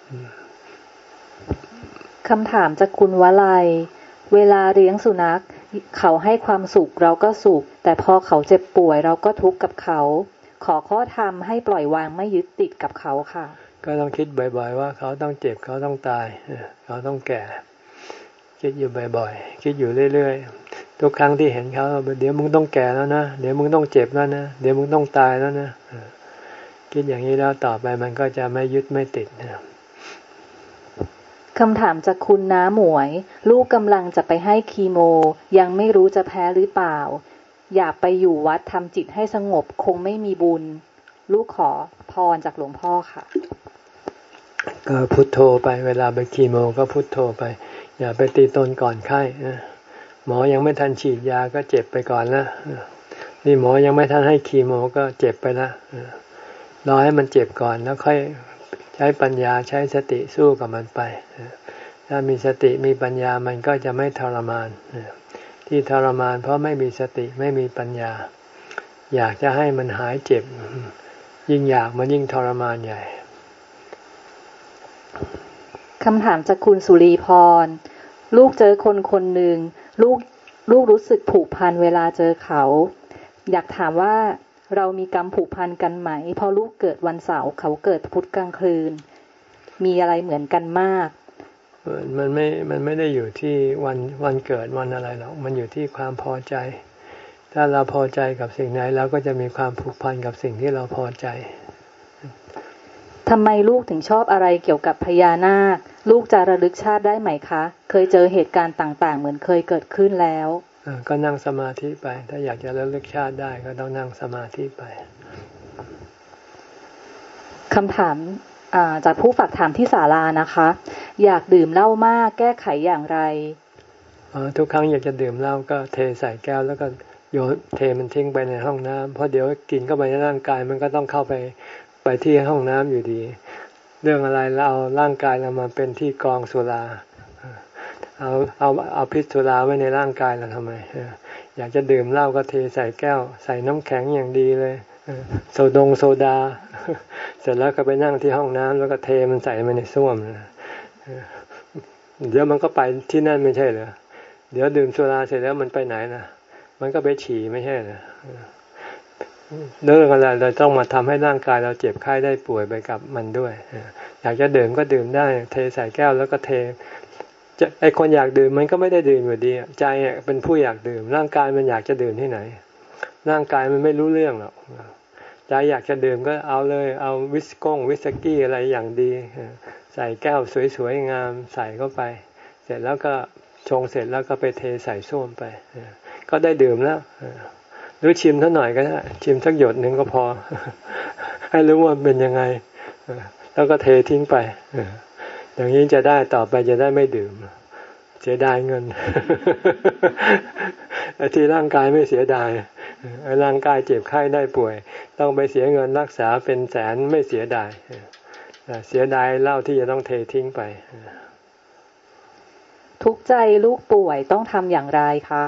คำถามจากคุณวลัยเวลาเลี้ยงสุนัขเขาให้ความสุขเราก็สุขแต่พอเขาเจ็บป่วยเราก็ทุกข์กับเขาขอข้อธรรมให้ปล่อยวางไม่ยึดติดกับเขาค่ะก็ต้องคิดบ่อยๆว่าเขาต้องเจ็บเขาต้องตายเขาต้องแก่คิดอยู่บ่อยๆคิดอยู่เรื่อยๆทุกครั้งที่เห็นเขาเดี๋ยวมึงต้องแก่แล้วนะเดี๋ยวมึงต้องเจ็บแล้วนะเดี๋ยวมึงต้องตายแล้วนะคิดอย่างนี้แล้วต่อไปมันก็จะไม่ยึดไม่ติดนะคำถามจากคุณน้าหมวยลูกกำลังจะไปให้คีโมยังไม่รู้จะแพ้หรือเปล่าอยากไปอยู่วัดทำจิตให้สงบคงไม่มีบุญลูกขอพรจากหลวงพ่อค่ะก็พุทโธไปเวลาไปคีโมก็พุทโธไปอย่าไปตีตนก่อนไข้หมอยังไม่ทันฉีดยาก็เจ็บไปก่อนแล้วนี่หมอยังไม่ทันให้คีโมก็เจ็บไปแล้วรอให้มันเจ็บก่อนแล้วค่อยใช้ปัญญาใช้สติสู้กับมันไปถ้ามีสติมีปัญญามันก็จะไม่ทรมานที่ทรมานเพราะไม่มีสติไม่มีปัญญาอยากจะให้มันหายเจ็บยิ่งอยากมันยิ่งทรมานใหญ่คำถามจากคุณสุรีพรลูกเจอคนคนหนึ่งลูกลูกรู้สึกผูกพันเวลาเจอเขาอยากถามว่าเรามีกรรมผูกพันกันไหมพอลูกเกิดวันเสาร์เขาเกิดพุธกลางคืนมีอะไรเหมือนกันมากมันไม่มันไม่ได้อยู่ที่วันวันเกิดวันอะไรหรอกมันอยู่ที่ความพอใจถ้าเราพอใจกับสิ่งไหนเราก็จะมีความผูกพันกับสิ่งที่เราพอใจทำไมลูกถึงชอบอะไรเกี่ยวกับพญานาคลูกจะระลึกชาติได้ไหมคะเคยเจอเหตุการณ์ต่างๆเหมือนเคยเกิดขึ้นแล้วก็นั่งสมาธิไปถ้าอยากจะระลึกชาติได้ก็ต้องนั่งสมาธิไปคำถามจากผู้ฝากถามที่ศาลานะคะอยากดื่มเหล้ามากแก้ไขอย่างไรทุกครั้งอยากจะดื่มเหล้าก็เทใส่แก้วแล้วก็โยนเทมันทิ้งไปในห้องน้ำเพราะเดี๋ยวกินเข้าไปในร่างกายมันก็ต้องเข้าไปไปที่ห้องน้ำอยู่ดีเรื่องอะไรเราเอาร่างกายเรามาเป็นที่กองสุราเอาเอาเอาพิษสุราไว้ในร่างกายเราทำไมอยากจะดื่มเหล้าก็เทใส่แก้วใส่น้ำแข็งอย่างดีเลยโซดงโซดาเสร็จแล้วก็ไปนั่งที่ห้องน้ำแล้วก็เทมันใส่มาในส้วมเดี๋ยวมันก็ไปที่นั่นไม่ใช่เหรอเดี๋ยวดื่มสุราเสร็จแล้วมันไปไหนนะมันก็ไปฉี่ไม่ใช่เหรอเรื่องอะไรเราต้องมาทำให้ร่างกายเราเจ็บไข้ได้ป่วยไปกับมันด้วยอยากจะดื่มก็ดื่มได้เทใส่แก้วแล้วก็เทจะไอคนอยากดื่มมันก็ไม่ได้ดื่มอยู่ดีใจเป็นผู้อยากดื่มร่างกายมันอยากจะดื่มที่ไหนร่างกายมันไม่รู้เรื่องหรอกใจอยากจะดื่มก็เอาเลยเอาวิสก้งวิสกี้อะไรอย่างดีใส่แก้วสวยๆงามใส่เข้าไปเสร็จแล้วก็ชงเสร็จแล้วก็ไปเทใส่ส้วมไปก็ได้ดื่มแล้วหรือชิมเท่าหน่อยก็ได้ชิมสักหยดหนึ่งก็พอให้รู้ว่าเป็นยังไงแล้วก็เททิ้งไปอย่างนี้จะได้ต่อไปจะได้ไม่ดื่มเสียดายเงินไอ้ที่ร่างกายไม่เสียดายไอ้ร่างกายเจ็บไข้ได้ป่วยต้องไปเสียเงินรักษาเป็นแสนไม่เสียดายเสียดายเหล้าที่จะต้องเททิ้งไปทุกข์ใจลูกป่วยต้องทำอย่างไรคะ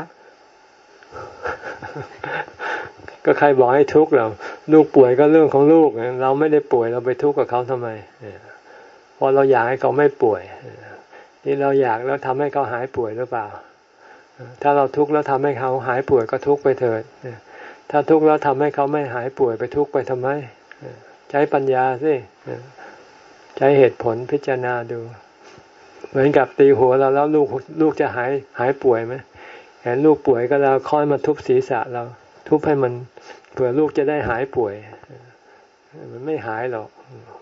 ก็ใครบอกให้ทุกข์เราลูกป่วยก็เรื่องของลูกเราไม่ได้ป่วยเราไปทุกข์กับเขาทำไมพอเราอยากให้เขาไม่ป่วยนี่เราอยากแล้วทำให้เขาหายป่วยหรือเปล่าถ้าเราทุกข์แล้วทำให้เขาหายป่วยก็ทุกข์ไปเถิดถ้าทุกข์แล้วทำให้เขาไม่หายป่วยไปทุกข์ไปทำไมใช้ปัญญาสิใช้เหตุผลพิจารณาดูเหมือนกับตีหัวเราแล้วลูกลูกจะหายหายป่วยไหมเห็นลูกป่วยก็เราค่อยมาทุบศีรษะเราทุบให้มันเผื่อลูกจะได้หายป่วยมันไม่หายหรอก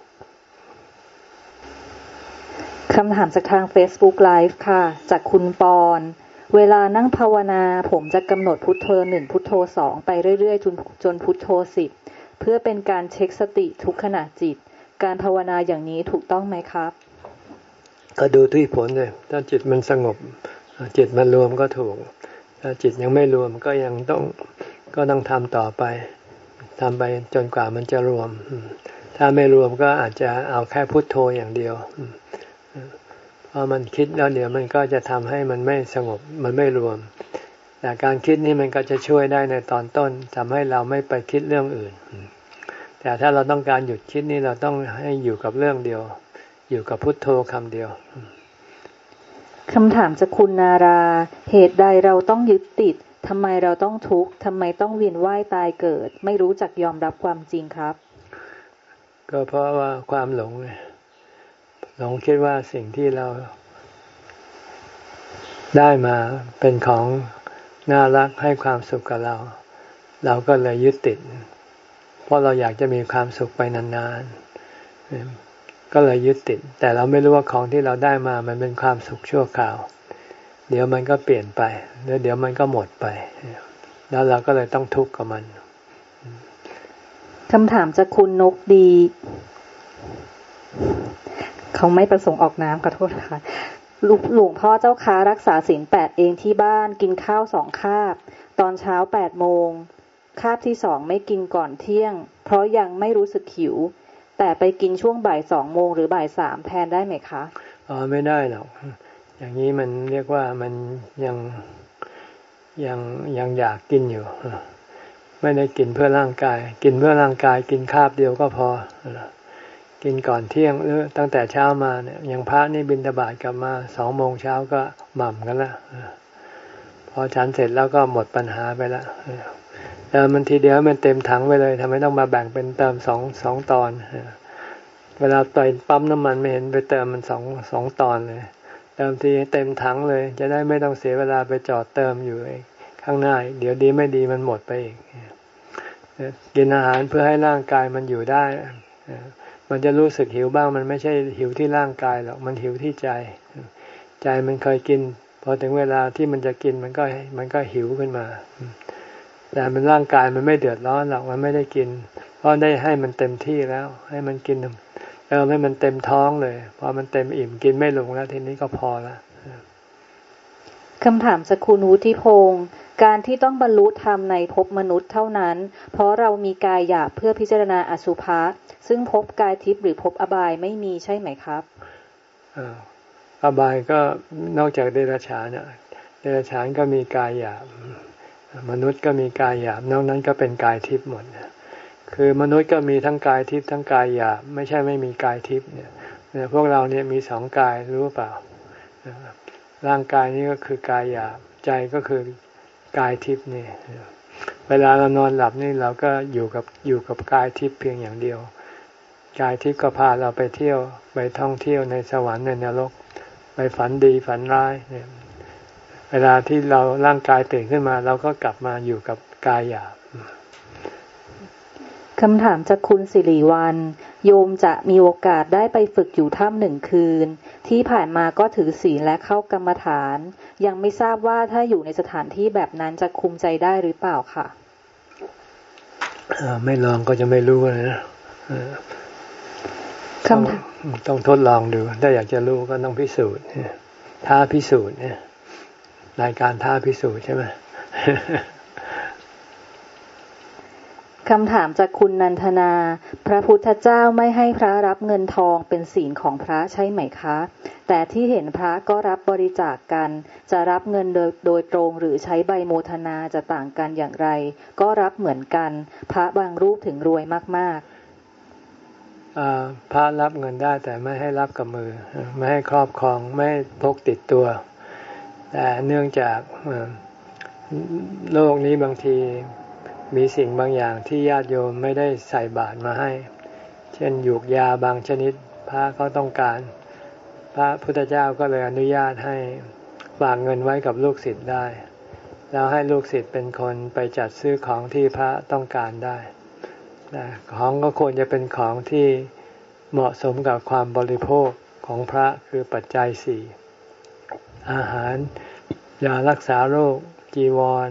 คำถามจากทาง Facebook Live ค่ะจากคุณปอนเวลานั่งภาวนาผมจะกำหนดพุทโธหนึ่งพุทโธสองไปเรื่อยๆจนจนพุทโธสิบเพื่อเป็นการเช็คสติทุกขณะจิตการภาวนาอย่างนี้ถูกต้องไหมครับก็ดูที่ผลเลยถ้าจิตมันสงบจิตมันรวมก็ถูกถ้าจิตยังไม่รวมก็ยังต้องก็ต้องทำต่อไปทำไปจนกว่ามันจะรวมถ้าไม่รวมก็อาจจะเอาแค่พุทโธอย่างเดียวพอมันคิดแล้วเดี๋ยวมันก็จะทำให้มันไม่สงบมันไม่รวมแต่การคิดนี่มันก็จะช่วยได้ในตอนต้นทำให้เราไม่ไปคิดเรื่องอื่นแต่ถ้าเราต้องการหยุดคิดนี่เราต้องให้อยู่กับเรื่องเดียวอยู่กับพุทโธคำเดียวคำถามจากคุณนาราเหตุใดเราต้องยึดติดทำไมเราต้องทุกข์ทำไมต้องเวียนว่ายตายเกิดไม่รู้จักยอมรับความจริงครับก็เพราะว่าความหลงหลงคิดว่าสิ่งที่เราได้มาเป็นของน่ารักให้ความสุขกับเราเราก็เลยยึดติดเพราะเราอยากจะมีความสุขไปนานๆก็เลยยึดติดแต่เราไม่รู้ว่าของที่เราได้มามันเป็นความสุขชั่วคราวเดี๋ยวมันก็เปลี่ยนไปแล้วเดี๋ยวมันก็หมดไปแล้วเราก็เลยต้องทุกข์กับมันคำถามจากคุณนกดีเขาไม่ประสงค์ออกน้ำขอโทษค่ะหลวงพ่อเจ้าค้ารักษาศีลแปดเองที่บ้านกินข้าวสองคาบตอนเช้าแปดโมงคาบที่สองไม่กินก่อนเที่ยงเพราะยังไม่รู้สึกหิวแต่ไปกินช่วงบ่ายสองโมงหรือบ่ายสามแทนได้ไหมคะอ๋อไม่ได้หรอกอย่างนี้มันเรียกว่ามันยังยังยังอยากกินอยู่ไม่ได้กินเพื่อร่างกายกินเพื่อร่างกายกินคาบเดียวก็พอกินก่อนเที่ยงหรือตั้งแต่เช้ามาเนี่ยอย่างพระนี่บิณฑบาตกลับมาสองโมงเช้าก็หม่ำกันละพอฉันเสร็จแล้วก็หมดปัญหาไปละแต่มันทีเดียวมันเต็มถังไปเลยทำไมต้องมาแบ่งเป็นเติมสองสองตอนเวลาไปปั๊มน้ำมันไม่เห็นไปเติมมันสองสองตอนเลยเติมทีเต็มถังเลยจะได้ไม่ต้องเสียเวลาไปจอดเติมอยู่ข้างหน้าเดี๋ยวดีไม่ดีมันหมดไปอีกกินอาหารเพื่อให้ร่างกายมันอยู่ได้มันจะรู้สึกหิวบ้างมันไม่ใช่หิวที่ร่างกายหรอกมันหิวที่ใจใจมันเคยกินพอถึงเวลาที่มันจะกินมันก็มันก็หิวขึ้นมาแต่มันร่างกายมันไม่เดือดร้อนหรอกมันไม่ได้กินเพราะได้ให้มันเต็มที่แล้วให้มันกินเออให้มันเต็มท้องเลยพอมันเต็มอิ่มกินไม่ลงแล้วทีนี้ก็พอละคำถามจากคุณวุฒิพงศ์การที่ต้องบรรลุธรรมในภพมนุษย์เท่านั้นเพราะเรามีกายหยาบเพื่อพิจารณาอสุภะซึ่งภพกายทิพย์หรือภพอบายไม่มีใช่ไหมครับอ่าอบายก็นอกจากเดรัจฉานเนี่ยเดรัจฉานก็มีกายหยาบมนุษย์ก็มีกายหยาบนอกนั้นก็เป็นกายทิพย์หมดคือมนุษย์ก็มีทั้งกายทิพย์ทั้งกายหยาบไม่ใช่ไม่มีกายทิพย์เนี่ยพวกเราเนี่ยมีสองกายรู้เปล่าร่างกายนี้ก็คือกายหยาบใจก็คือกายทิพย์นี่เวลาเรานอนหลับนี่เราก็อยู่กับอยู่กับกายทิพย์เพียงอย่างเดียวกายทิพย์ก็พาเราไปเที่ยวไปท่องเที่ยวในสวรรค์ในนรกไปฝันดีฝันร้ายเนี่ยเวลาที่เราร่างกายตื่นขึ้นมาเราก็กลับมาอยู่กับกายหยาบคำถามจากคุณสิริวัลย์โยมจะมีโอกาสได้ไปฝึกอยู่ถ้ำหนึ่งคืนที่ผ่านมาก็ถือศีลและเข้ากรรมฐานยังไม่ทราบว่าถ้าอยู่ในสถานที่แบบนั้นจะคุมใจได้หรือเปล่าค่ะไม่ลองก็จะไม่รู้นะต้องต้องทดลองดูถ้าอยากจะรู้ก็ต้องพิสูจน์ท้าพิสูจน์เนี่ยรายการท้าพิสูจน์ใช่ไหมคำถามจากคุณนันทนาพระพุทธเจ้าไม่ให้พระรับเงินทองเป็นศีลของพระใช่ไหมคะแต่ที่เห็นพระก็รับบริจาคกันจะรับเงินโดยโดยตรงหรือใช้ใบโมทนาจะต่างกันอย่างไรก็รับเหมือนกันพระบางรูปถึงรวยมากๆพระรับเงินได้แต่ไม่ให้รับกับมือไม่ให้ครอบครองไม่พกติดตัวแต่เนื่องจากโลกนี้บางทีมีสิ่งบางอย่างที่ญาติโยมไม่ได้ใส่บาตรมาให้เช่นหยูกยาบางชนิดพระเขาต้องการพระพุทธเจ้าก็เลยอนุญาตให้ฝากเงินไว้กับลูกศิษย์ได้แล้วให้ลูกศิษย์เป็นคนไปจัดซื้อของที่พระต้องการได้แต่ของก็ควรจะเป็นของที่เหมาะสมกับความบริโภคของพระคือปัจจัยสี่อาหารยารักษาโรคจีวร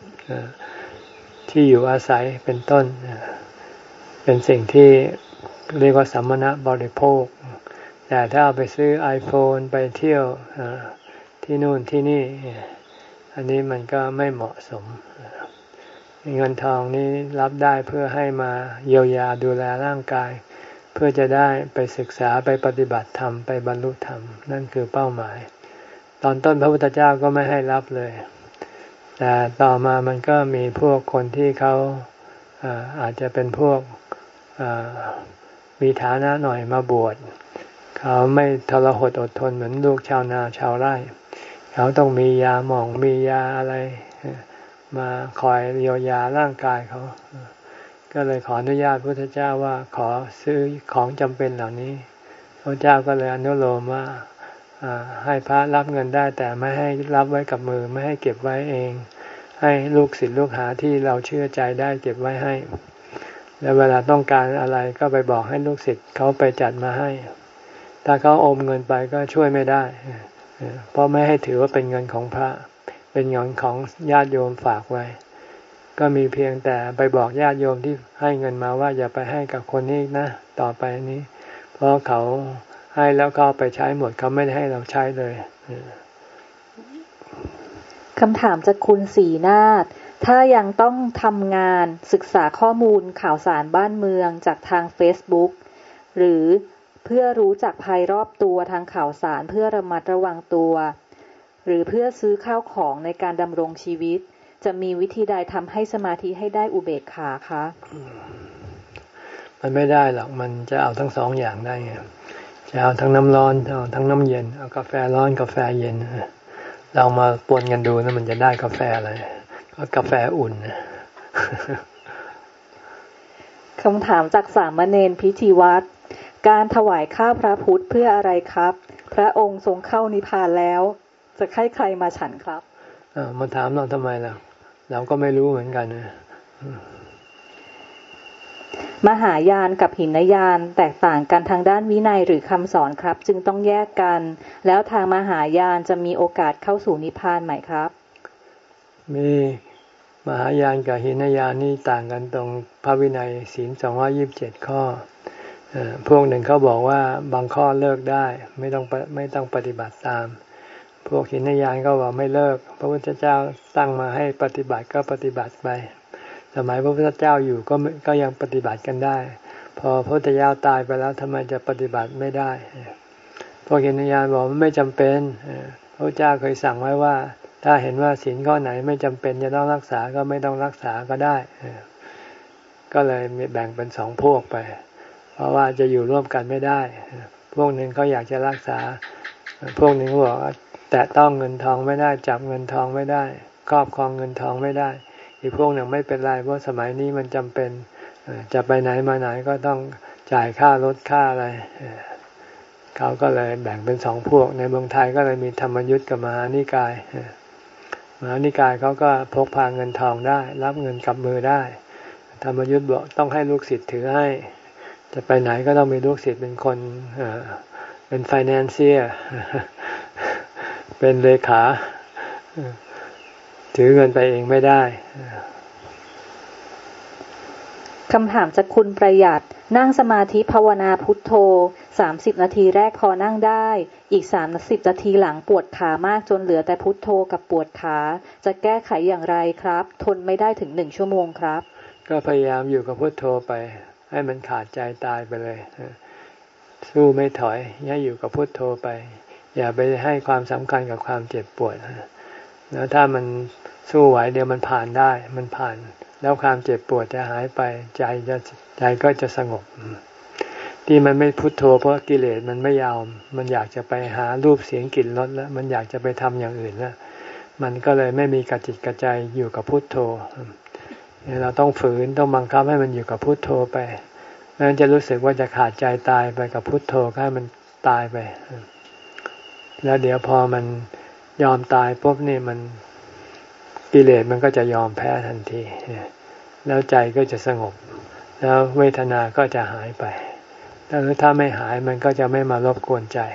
ที่อยู่อาศัยเป็นต้นเป็นสิ่งที่เรียกว่าสัมมณบริโภคแต่ถ้าเอาไปซื้อ iPhone ไปเที่ยวที่นู่นที่นี่อันนี้มันก็ไม่เหมาะสมเงินทองนี้รับได้เพื่อให้มาเยียวยาดูแลร่างกายเพื่อจะได้ไปศึกษาไปปฏิบัติธรรมไปบรรลุธรรมนั่นคือเป้าหมายตอนต้นพระพุทธเจ้าก็ไม่ให้รับเลยแต่ต่อมามันก็มีพวกคนที่เขาอาอาจจะเป็นพวกมีฐานะหน่อยมาบวชเขาไม่ทรหดอดทนเหมือนลูกชาวนาชาวไร่เขาต้องมียาหม่องมียาอะไรมาคอยเยียวยาร่างกายเขาก็เลยขออนุญาตพระพุทธเจ้าว่าขอซื้อของจำเป็นเหล่านี้พระเจ้าก็เลยอนุโลมว่าให้พระรับเงินได้แต่ไม่ให้รับไว้กับมือไม่ให้เก็บไว้เองให้ลูกศิษย์ลูกหาที่เราเชื่อใจได้เก็บไว้ให้แล้วเวลาต้องการอะไรก็ไปบอกให้ลูกศิษย์เขาไปจัดมาให้ถ้าเขาอมเงินไปก็ช่วยไม่ได้เพราะไม่ให้ถือว่าเป็นเงินของพระเป็นเงินของญาติโยมฝากไว้ก็มีเพียงแต่ไปบอกญาติโยมที่ให้เงินมาว่าอย่าไปให้กับคนนี้นะต่อไปนี้เพราะเขาให้แล้วก็ไปใช้หมดเขาไม่ได้ให้เราใช้เลยคำถามจากคุณศรีนาถถ้ายังต้องทำงานศึกษาข้อมูลข่าวสารบ้านเมืองจากทาง Facebook หรือเพื่อรู้จักภัยรอบตัวทางข่าวสารเพื่อระมัดระวังตัวหรือเพื่อซื้อข้าวของในการดำรงชีวิตจะมีวิธีใดทำให้สมาธิให้ได้อุเบกขาคะมันไม่ได้หรอกมันจะเอาทั้งสองอย่างได้ไงจะเอาทั้งน้ำร้อนเอาทั้งน้ำเย็นเอากาแฟร้อนกาแฟเย็นเรามาปนกันดูนะมันจะได้กาแฟอะไรก็กาแฟอุ่นคำถามจากสามเณรพิธีวัตรการถวายข้าวพระพุทธเพื่ออะไรครับพระองค์ทรงเข้านิพพานแล้วจะให้ใครมาฉันครับมาถามเราทำไมล่ะเราก็ไม่รู้เหมือนกันนะมหายานกับหินยานแตกต่างกันทางด้านวินัยหรือคำสอนครับจึงต้องแยกกันแล้วทางมหายานจะมีโอกาสเข้าสู่นิพพานไหมครับมีมหายานกับหินยานนี่ต่างกันตรงพระวินัยศีลสองร้อยยี่สิบเจ็ดข้อพวกหนึ่งเขาบอกว่าบางข้อเลิกได้ไม่ต้องไม่ต้องปฏิบัติตามพวกหินยานก็ว่าไม่เลิกพระพุทธเจ้าตั้งมาให้ปฏิบัติก็ปฏิบัติไปสมัยพระพุทธเจ้าอยู่ก็ก็ยังปฏิบัติกันได้พอพระพุทธเจ้าตายไปแล้วทำไมจะปฏิบัติไม่ได้พวกหินยานบอกมันไม่จำเป็นพระเจ้าเคยสั่งไว้ว่าถ้าเห็นว่าศีลข้อไหนไม่จำเป็นจะต้องรักษาก็ไม่ต้องรักษาก็ได้ก็เลยมีแบ่งเป็นสองพวกไปเพราะว่าจะอยู่ร่วมกันไม่ได้พวกหนึ่งเขาอยากจะรักษาพวกหนึ่งบอกว่าแตะต้องเงินทองไม่ได้จับเงินทองไม่ได้ครอบครองเงินทองไม่ได้อีกพวกหนึ่งไม่เป็นไรเพราะสมัยนี้มันจำเป็นจะไปไหนมาไหนก็ต้องจ่ายค่ารถค่าอะไรเขาก็เลยแบ่งเป็นสองพวกในเมืองไทยก็เลยมีธรรมยุทธ์กับมหานิกายมหานิกายเขาก็พกพาเงินทองได้รับเงินกับมือได้ธรรมยุทธ์บอกต้องให้ลูกศิษย์ถือให้จะไปไหนก็ต้องมีลูกศิษย์เป็นคนเป็นไฟแนนเซียร์เป็นเลขาถือเงินไปเองไม่ได้คำถามจากคุณประหยัดนั่งสมาธิภาวนาพุทโธสามสิบนาทีแรกพอนั่งได้อีกสามสิบนาทีหลังปวดขามากจนเหลือแต่พุทโธกับปวดขาจะแก้ไขอย่างไรครับทนไม่ได้ถึงหนึ่งชั่วโมงครับก็พยายามอยู่กับพุทโธไปให้มันขาดใจตายไปเลยสู้ไม่ถอยอย่าอยู่กับพุทโธไปอย่าไปให้ความสำคัญกับความเจ็บปวดแล้วถ้ามันสู้ไหวเดี๋ยวมันผ่านได้มันผ่านแล้วความเจ็บปวดจะหายไปใจจะใจก็จะสงบที่มันไม่พุทโธเพราะกิเลสมันไม่ยอมมันอยากจะไปหารูปเสียงกลิ่นรสแล้วมันอยากจะไปทำอย่างอื่นแล้วมันก็เลยไม่มีกระจิตกระใจอยู่กับพุทโธเราต้องฝืนต้องบังคับให้มันอยู่กับพุทโธไปนั้นจะรู้สึกว่าจะขาดใจตายไปกับพุทโธให้มันตายไปแล้วเดี๋ยวพอมันยอมตายปุ๊บนี่มันกิเลสมันก็จะยอมแพ้ทันทีแล้วใจก็จะสงบแล้วเวทนาก็จะหายไปแต่ถ้าไม่หายมันก็จะไม่มารบกวนใจ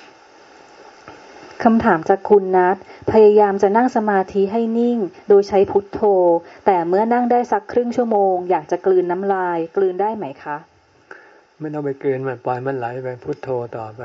คำถามจากคุณนัทพยายามจะนั่งสมาธิให้นิ่งโดยใช้พุทโธแต่เมื่อนั่งได้สักครึ่งชั่วโมงอยากจะกลืนน้ำลายกลืนได้ไหมคะไม่ต้องไปกลืนมันปล่อยมันไหลไปพุทโธต่อไป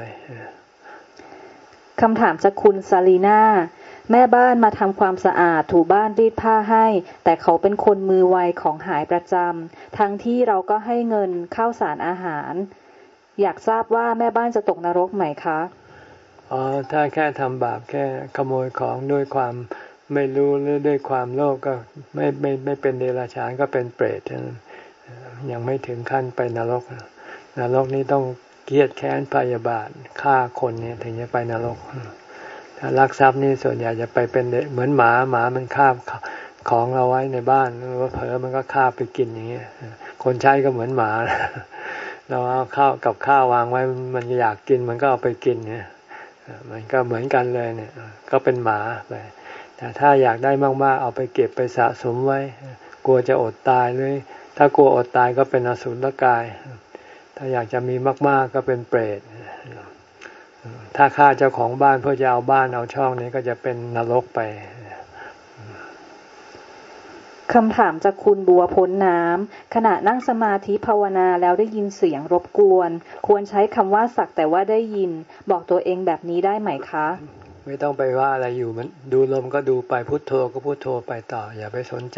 คำถามจากคุณซาลีน่าแม่บ้านมาทำความสะอาดถูบ้านรีดผ้าให้แต่เขาเป็นคนมือไวของหายประจำทั้งที่เราก็ให้เงินข้าวสารอาหารอยากทราบว่าแม่บ้านจะตกนรกไหมคะอ๋อถ้าแค่ทำบาปแค่ขโมยของด้วยความไม่รู้หรือด้วยความโลภก็ไม่ไม่ไม่เป็นเดรัจฉานก็เป็นเปรตยังไม่ถึงขั้นไปนรกนรกนี้ต้องเกลียดแค้นพยาบาทฆ่าคนเนี่ยถึงจะไปนรกถ้าลักทรัพย์นี่ส่วนใหญ่จะไปเป็นเหมือนหมาหมามันคาบของเราไว้ในบ้านว่าเผลอมันก็คาบไปกินอย่างเงี้ยคนใช้ก็เหมือนหมาเราเอาข้าวกับข้าววางไว้มันอยากกินมันก็เอาไปกินเนี่ยมันก็เหมือนกันเลยเนี่ยก็เป็นหมาไปแต่ถ้าอยากได้มากๆเอาไปเก็บไปสะสมไว้กลัวจะอดตายเลยถ้ากลัวอดตายก็เป็นอสุรกายถ้าอยากจะมีมากๆก็เป็นเปรตถ้าฆ่าเจ้าของบ้านเพื่อจะเอาบ้านเอาช่องนี้ก็จะเป็นนรกไปคำถามจากคุณบัวพ้นน้ำขณะนั่งสมาธิภาวนาแล้วได้ยินเสียงรบกวนควรใช้คำว่าสักแต่ว่าได้ยินบอกตัวเองแบบนี้ได้ไหมคะไม่ต้องไปว่าอะไรอยู่มันดูลมก็ดูไปพุทโธก็พุทโธไปต่ออย่าไปสนใจ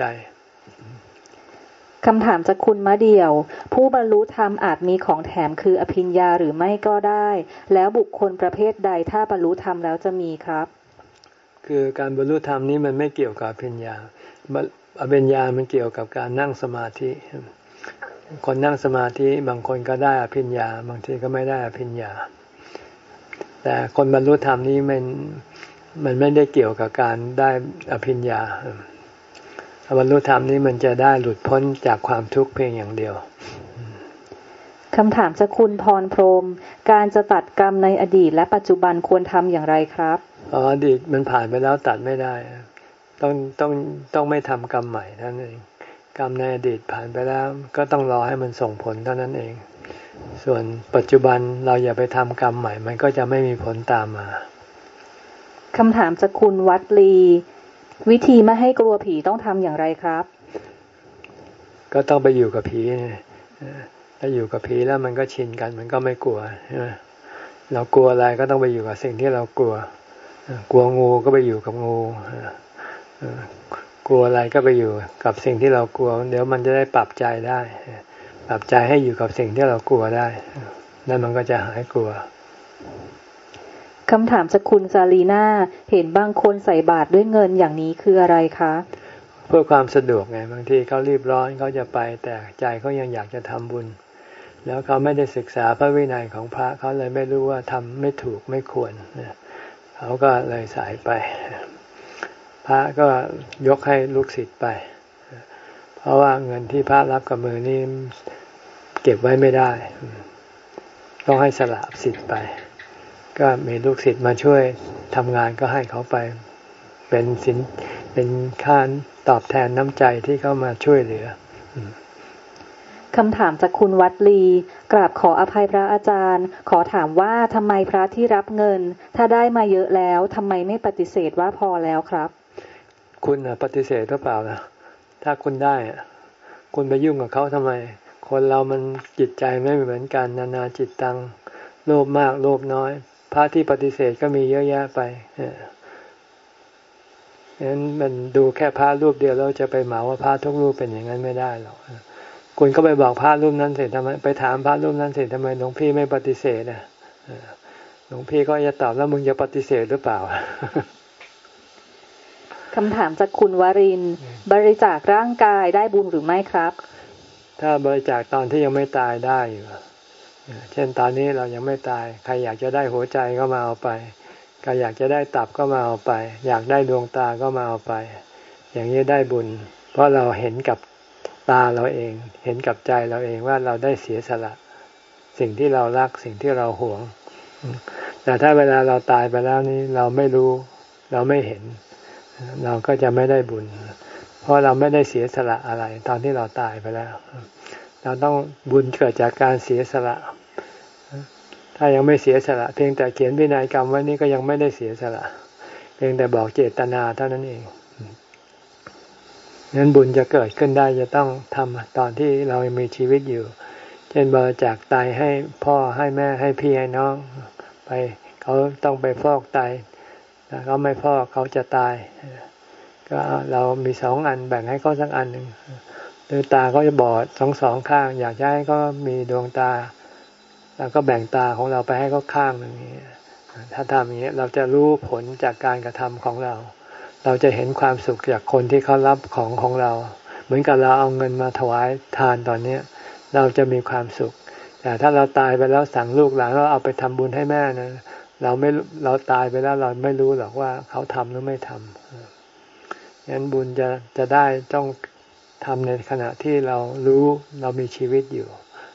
คำถามจากคุณมะเดี่ยวผู้บรรลุธรรมอาจมีของแถมคืออภิญญาหรือไม่ก็ได้แล้วบุคคลประเภทใดถ้าบรรลุธรรมแล้วจะมีครับคือการบรรลุธรรมนี้มันไม่เกี่ยวกับอภิญญาอภิญญามันเกี่ยวกับการนั่งสมาธิคนนั่งสมาธิบางคนก็ได้อภิญญาบางทีก็ไม่ได้อภิญญาแต่คนบรรลุธรรมนี้มันมันไม่ได้เกี่ยวกับการได้อภิญญาบรรลุธรรมนี้มันจะได้หลุดพ้นจากความทุกข์เพียงอย่างเดียวคำถามจากคุณพรพรหมการจะตัดกรรมในอดีตและปัจจุบันควรทำอย่างไรครับอ๋ออดีตมันผ่านไปแล้วตัดไม่ได้ต้องต้องต้องไม่ทำกรรมใหม่เท่านั้นเองกรรมในอดีตผ่านไปแล้วก็ต้องรอให้มันส่งผลเท่านั้นเองส่วนปัจจุบันเราอย่าไปทำกรรมใหม่มันก็จะไม่มีผลตามมาคำถามจากคุณวัดลีวิธีไม่ให้กลัวผีต้องทำอย่างไรครับก็ต้องไปอยู่กับผีเนี่ยถ้าอยู่กับผีแล้วมันก็ชินกันมันก็ไม่กลัวใช่ไหมเรากลัวอะไรก็ต้องไปอยู่กับสิ่งที่เรากลัวกลัวงูก็ไปอยู่กับงูกลัวอะไรก็ไปอยู่กับสิ่งที่เรากลัวเดี๋ยวมันจะได้ปรับใจได้ปรับใจให้อยู่กับสิ่งที่เรากลัวได้นั่นมันก็จะหายกลัวคำถามจากคุณซาลีน่าเห็นบางคนใส่บาตรด้วยเงินอย่างนี้คืออะไรคะเพื่อความสะดวกไงบางทีเขารีบร้อนเขาจะไปแต่ใจเขายังอยากจะทำบุญแล้วเขาไม่ได้ศึกษาพระวินัยของพระเขาเลยไม่รู้ว่าทำไม่ถูกไม่ควรเขาก็เลยสายไปพระก็ยกให้ลูกศิษย์ไปเพราะว่าเงินที่พระรับกับมือนี่เก็บไว้ไม่ได้ต้องให้สละสิทธิ์ไปก็มีลูกศิษย์มาช่วยทำงานก็ให้เขาไปเป็นสินเป็นค่าตอบแทนน้ำใจที่เขามาช่วยเหลือคำถามจากคุณวัดลีกราบขออภัยพระอาจารย์ขอถามว่าทำไมพระที่รับเงินถ้าได้มาเยอะแล้วทำไมไม่ปฏิเสธว่าพอแล้วครับคุณปฏิเสธหรือเปล่าล่ะถ้าคุณได้คุณไปยุ่งกับเขาทำไมคนเรามันจิตใจไม่เหมือนกันนานาจิตตังโลภมากโลภน้อยพระที่ปฏิเสธก็มีเยอะแยะไปงั้นมันดูแค่พระรูปเดียวเราจะไปเหมาว่าพระทุกรูปเป็นอย่างนั้นไม่ได้หรอกคุณก็ไปบอกพระรูปนั้นเสร็จทำไมไปถามพระรูปนั้นเสร็จทำไมหลวงพี่ไม่ปฏิเสธอ่ะหลวงพี่ก็จะตอบแล้วมึงจะปฏิเสธหรือเปล่าคำถามจากคุณวรินทร์บริจาคร่างกายได้บุญหรือไม่ครับถ้าบริจาคตอนที่ยังไม่ตายได้อยู่เช่นตอนนี้เรายังไม่ตายใครอยากจะได้หัวใจก็มาเอาไปใครอยากจะได้ตับก็มาเอาไปอยากได้ดวงตาก็มาเอาไปอย่างนี้ได้บุญเพราะเราเห็นกับตาเราเองเห็นกับใจเราเองว่าเราได้เสียสละสิ่งที่เรารักสิ่งที่เราหวงแต่ถ้าเวลาเราตายไปแล้วนี้เราไม่รู้เราไม่เห็นเราก็จะไม่ได้บุญเพราะเราไม่ได้เสียสละอะไรตอนที่เราตายไปแล้วเราต้องบุญเกิดจากการเสียสละถ้ายังไม่เสียสละเพียงแต่เขียนพินัยกรรมไว้นี่ก็ยังไม่ได้เสียสละเพียงแต่บอกเจตนาเท่านั้นเองนั้นบุญจะเกิดขึ้นได้จะต้องทำตอนที่เรายังมีชีวิตอยู่เช่นบริจาคไตให้พ่อให้แม่ให้พี่ให้น้องไปเขาต้องไปฟอกไตถ้าเขาไม่ฟอกเขาจะตายก็เรามีสองอันแบ่งให้เขาสักอันหนึ่งหรือตาเขาจะบอดสองสองข้างอยากให้เขามีดวงตาแล้วก็แบ่งตาของเราไปให้เขาข้างหนึ่งถ้าทำอย่างนี้เราจะรู้ผลจากการกระทำของเราเราจะเห็นความสุขจากคนที่เขารับของของเราเหมือนกับเราเอาเงินมาถวายทานตอนนี้เราจะมีความสุขแต่ถ้าเราตายไปแล้วสั่งลูกหลานเราเอาไปทำบุญให้แม่นะเราไม่เราตายไปแล้วเราไม่รู้หรอกว่าเขาทำหรือไม่ทำงั้นบุญจะจะได้ต้องทำในขณะที่เรารู้เรามีชีวิตอยู่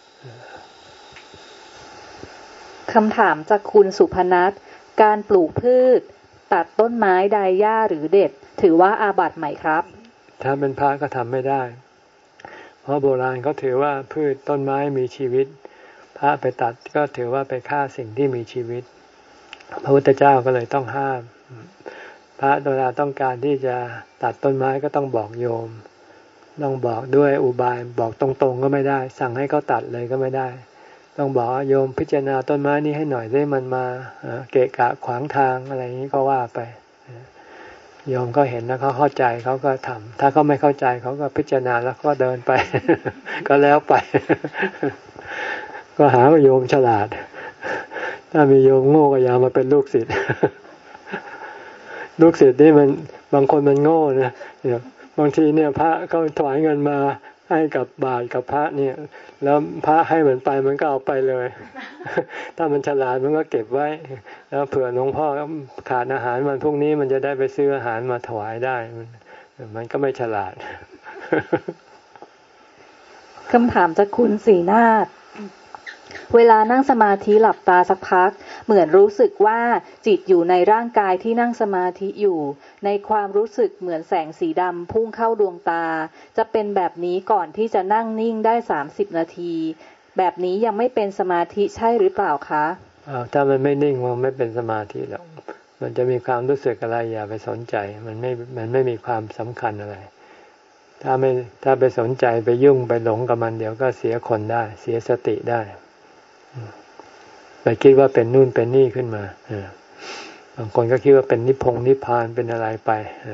คำถามจากคุณสุพนัทการปลูกพืชตัดต้นไม้ใดหญ้าหรือเด็ดถือว่าอาบัติไหมครับถ้าเป็นพระก็ทำไม่ได้เพราะโบราณเขาถือว่าพืชต้นไม้มีชีวิตพระไปตัดก็ถือว่าไปฆ่าสิ่งที่มีชีวิตพระพุทธเจ้าก็เลยต้องห้ามพระเวลาต้องการที่จะตัดต้นไม้ก็ต้องบอกโยมต้องบอกด้วยอุบายบอกตรงๆก็ไม่ได้สั่งให้เขาตัดเลยก็ไม่ได้ต้องบอกโยมพิจารณาต้นไม้นี้ให้หน่อยได้มันมาเกะกะขวางทางอะไรอย่างนี้ก็ว่าไปโยมก็เห็นแล้วเขาเข้าใจเขาก็ทำถ้าเขาไม่เข้าใจเขาก็พิจารณาแล้วก็เดินไป ก็แล้วไป ก็หาว่าโยมฉลาดถ้ามีโยมโง่ก็อย่ามาเป็นลูกศิษย์ ลูกศิษย์นี่มันบางคนมันโง่นะบางทีเนี่ยพระเขาถวายเงินมาให้กับบาตรกับพระเนี่ยแล้วพระให้มันไปมันก็เอาไปเลย ถ้ามันฉลาดมันก็เก็บไว้แล้วเผื่อหลวงพ่อขาดอาหารวันพรุ่งนี้มันจะได้ไปซื้ออาหารมาถวายได้มันก็ไม่ฉลาดคำถามจากคุณศรีนาถเวลานั่งสมาธิหลับตาสักพักเหมือนรู้สึกว่าจิตอยู่ในร่างกายที่นั่งสมาธิอยู่ในความรู้สึกเหมือนแสงสีดำพุ่งเข้าดวงตาจะเป็นแบบนี้ก่อนที่จะนั่งนิ่งได้สามสิบนาทีแบบนี้ยังไม่เป็นสมาธิใช่หรือเปล่าคะอ้าวถ้ามันไม่นิ่งมันไม่เป็นสมาธิหรอกมันจะมีความรู้สึกอะไรอย่าไปสนใจมันไม่มันไม่มีความสำคัญอะไรถ้าไม่ถ้าไปสนใจไปยุ่งไปหลงกับมันเดี๋ยวก็เสียคนได้เสียสติได้ไปคิดว่าเป็นนู่นเป็นนี่ขึ้นมาบางคนก็คิดว่าเป็นนิพพงนิพพานเป็นอะไรไป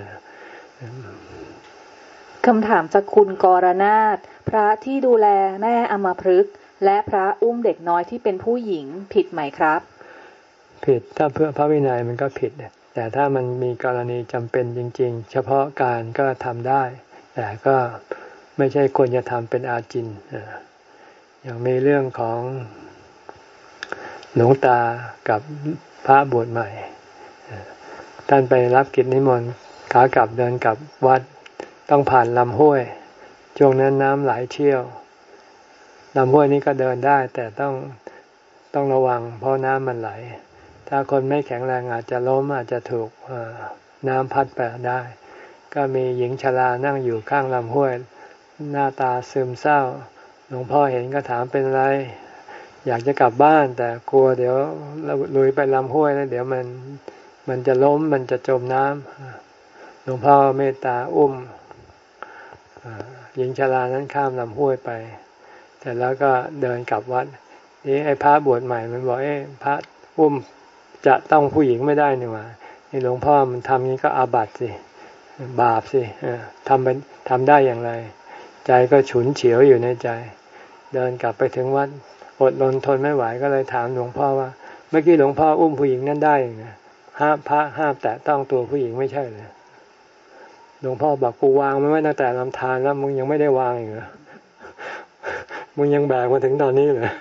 คำถามจากคุณกรณาถพระที่ดูแลแม่อัมพฤกษ์และพระอุ้มเด็กน้อยที่เป็นผู้หญิงผิดไหมครับผิดถ้าเพื่อพระวินัยมันก็ผิดแต่ถ้ามันมีกรณีจำเป็นจริงๆเฉพาะการก็ทำได้แต่ก็ไม่ใช่ควรจะทำเป็นอาจินอย่างมีเรื่องของหลวงตากับพระบวชใหม่ท่านไปรับกิจนิมนต์ขากลับเดินกลับวัดต้องผ่านลำห้วยช่วงนั้นน้ำไหลเชี่ยวลำห้วยนี้ก็เดินได้แต่ต้องต้องระวังเพราะน้ำมันไหลถ้าคนไม่แข็งแรงอาจจะล้มอาจจะถูกน้ำพัดไปได้ก็มีหญิงชรานั่งอยู่ข้างลำห้วยหน้าตาซึมเศร้าหลวงพ่อเห็นก็ถามเป็นไรอยากจะกลับบ้านแต่กลัวเดี๋ยวลุยไปลำห้วยแล้วเดี๋ยวมันมันจะล้มมันจะจมน้ำหลวงพ่อเมตตาอุ้มหญิงชรานั้นข้ามลำห้วยไปแต่แล้วก็เดินกลับวัดนี่ไอ้พระบวชใหม่มันบอกเอ้พระอุ้มจะต้องผู้หญิงไม่ได้นี่หว่านี่หลวงพ่อมันทำนี้ก็อาบัติสิบาปสิทำเป็นทำได้อย่างไรใจก็ฉุนเฉียวอยู่ในใจเดินกลับไปถึงวัดอดรนทนไม่ไหวก็เลยถามหลวงพ่อว่าเมื่อกี้หลวงพ่ออุ้มผู้หญิงนั่นได้ไงห้ามพระห้ามแตะต้องตัวผู้หญิงไม่ใช่เลยหลวงพ่อบอกกูวางมันไว้ตั้งแต่ลำธารแล้วมึงยังไม่ได้วางอีกเหรอมึงยังแบกมาถึงตอนนี้เลย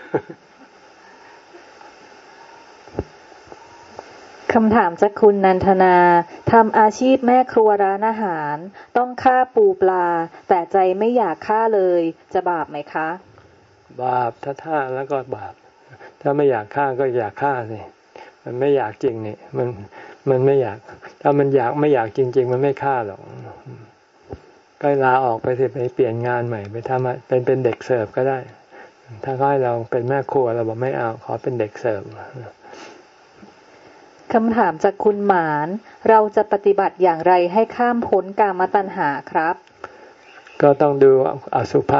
คำถามจากคุณนันทนาทำอาชีพแม่ครัวร้านอาหารต้องฆ่าปูปลาแต่ใจไม่อยากฆ่าเลยจะบาปไหมคะบาปถ้าท่าแล้วก็บาปถ้าไม่อยากฆ่าก็อยากฆ่าสิมันไม่อยากจริงนี่มันมันไม่อยากถ้ามันอยากไม่อยากจริงๆมันไม่ฆ่าหรอกก็ลาออกไปสิไปเปลี่ยนงานใหม่ไปทำเป็นเป็นเด็กเสิร์ฟก็ได้ถ้าเขาให้เราเป็นแม่ครัวเราบอกไม่เอาขอเป็นเด็กเสิร์ฟคำถามจากคุณหมานเราจะปฏิบัติอย่างไรให้ข้ามพ้นกามตัณหาครับก็ต้องดูอสุภะ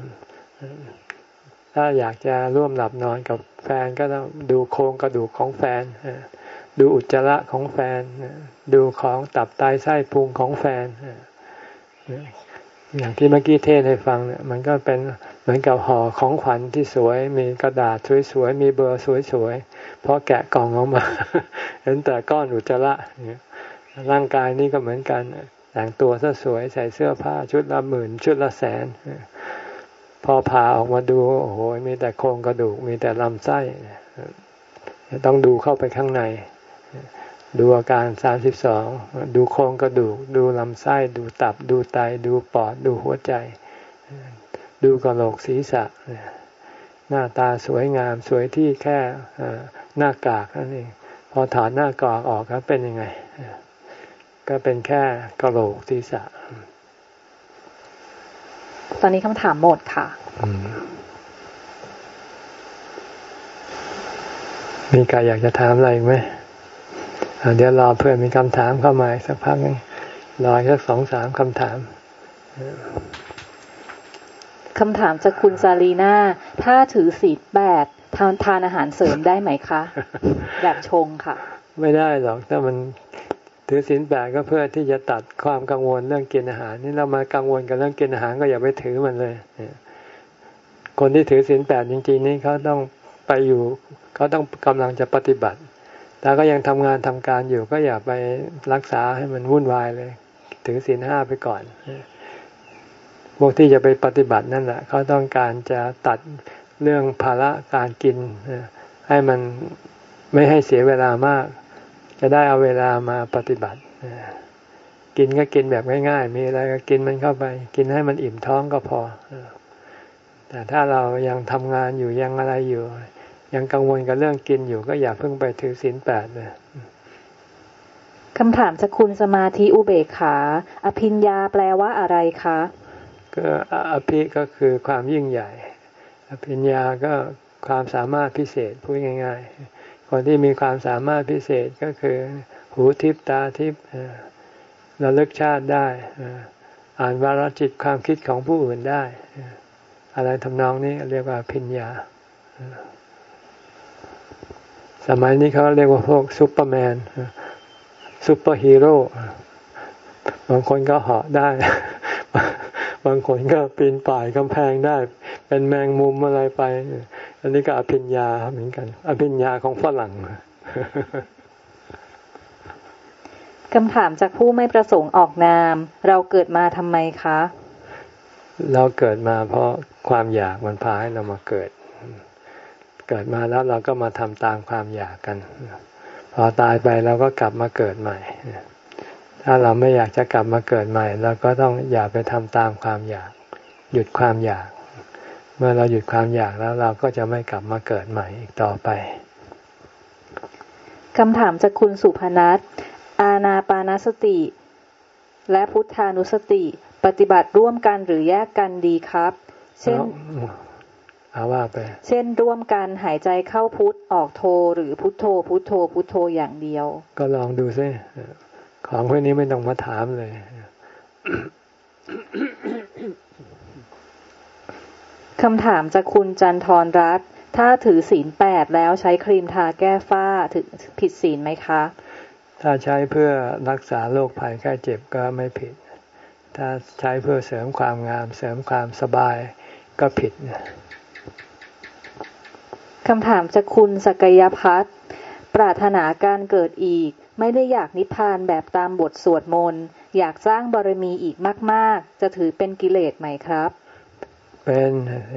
ถ้าอยากจะร่วมหลับนอนกับแฟนก็ต้องดูโครงกระดูกของแฟนดูอุจจาระของแฟนดูของตับไตไส้พุงของแฟนอย่างที่เมื่อกี้เทศให้ฟังเนี่ยมันก็เป็นเหมือนกับห่อของขวัญที่สวยมีกระดาษสวยๆมีเบอร์สวยๆพอแกะกล่องออกมาเห็นแต่ก้อนอุจจาระร่างกายนี่ก็เหมือนกันแต่งตัวซะสวยใส่เสื้อผ้าชุดละหมื่นชุดละแสนพอผ่าออกมาดูโอ้โหมีแต่โครงกระดูกมีแต่ลำไส้ต้องดูเข้าไปข้างในดูอาการสามสิบสองดูโครงกระดูกดูลำไส้ดูตับดูไตดูปอดดูหัวใจดูกระโหลกศีรษะหน้าตาสวยงามสวยที่แค่หน้ากากนั่นเองพอถอดหน้ากากออกแล้วเป็นยังไงก็เป็นแค่กระโหลกศีรษะตอนนี้คำถามหมดค่ะมีใครอยากจะถามอะไรไหมเดี๋ยวรอเพื่อนมีคำถามเข้ามาสักพักนึงรอสักสองสามคำถามคำถามจากคุณซาลีน่าถ้าถือศีลแปดทานทานอาหารเสริมได้ไหมคะแบบชงค่ะไม่ได้หรอกถ้ามันถือศีลแปดก็เพื่อที่จะตัดความกังวลเรื่องกินอาหารนี่เรามากังวลกับเรื่องกินอาหารก็อย่าไปถือมันเลยคนที่ถือศีลแปดจริงๆนี่เขาต้องไปอยู่เขาต้องกำลังจะปฏิบัติแต่ก็ยังทำงานทำการอยู่ก็อย่าไปรักษาให้มันวุ่นวายเลยถือศีลห้าไปก่อนพวกที่จะไปปฏิบัตินั่นแหละเขาต้องการจะตัดเรื่องภาระการกินให้มันไม่ให้เสียเวลามากจะได้เอาเวลามาปฏิบัติกินก็กินแบบง่ายๆมีอะไรก็กินมันเข้าไปกินให้มันอิ่มท้องก็พอแต่ถ้าเรายังทำงานอยู่ยังอะไรอยู่ยังกังวลกับเรื่องกินอยู่ก็อย่าเพิ่งไปถือศีลแปดเลยคำถามจากคุณสมาธิอุเบกขาอภิญญาแปลว่าอะไรคะก็อภิก็คือความยิ่งใหญ่อภิญญาก็ความสามารถพิเศษพูดง่ายๆคนที่มีความสามารถพิเศษก็คือหูทิพตาทิพระลึกชาติได้อ่านวาระจิตความคิดของผู้อื่นได้อะไรทำนองนี้เรียกว่าอภิญญาสมัยนี้เขาเรียกว่าพวกซุปเปอร์แมนซุปเปอร์ฮีโร่บางคนก็เหาะได้บางคนก็ปีนป่ายกำแพงได้เป็นแมงมุมอะไรไปอันนี้ก็อภิญญาเหมือนกันอภิญญาของฝรั่งคำถามจากผู้ไม่ประสงค์ออกนามเราเกิดมาทำไมคะเราเกิดมาเพราะความอยากมันพาให้เรามาเกิดเกิดมาแล้วเราก็มาทำตามความอยากกันพอตายไปเราก็กลับมาเกิดใหม่ถ้าเราไม่อยากจะกลับมาเกิดใหม่เราก็ต้องอย่าไปทำตามความอยากหยุดความอยากเมื่อเราหยุดความอยากแล้วเราก็จะไม่กลับมาเกิดใหม่อีกต่อไปคำถามจากคุณสุพนัสอานาปานสติและพุทธานุสติปฏิบัติร่วมกันหรือแยกกันดีครับเช่นเอาว่าไปเช่นร่วมกันหายใจเข้าพุทออกโทหรือพุทโธพุทโธพุทโธอย่างเดียวก็ลองดูซิของพวกนี้ไม่ต้องมาถามเลยคำถามจากคุณจันทรรัตน์ถ้าถือศีลแปดแล้วใช้ครีมทาแก้ฝ้าถือผิดศีลไหมคะถ้าใช้เพื่อรักษาโรคภัยไข้เจ็บก็ไม่ผิดถ้าใช้เพื่อเสริมความงามเสริมความสบายก็ผิดคำถามจากคุณสกยพัฒน์ปรารถนาการเกิดอีกไม่ได้อยากนิพพานแบบตามบทสวดมนต์อยากสร้างบารมีอีกมากๆจะถือเป็นกิเลสไหมครับเป็น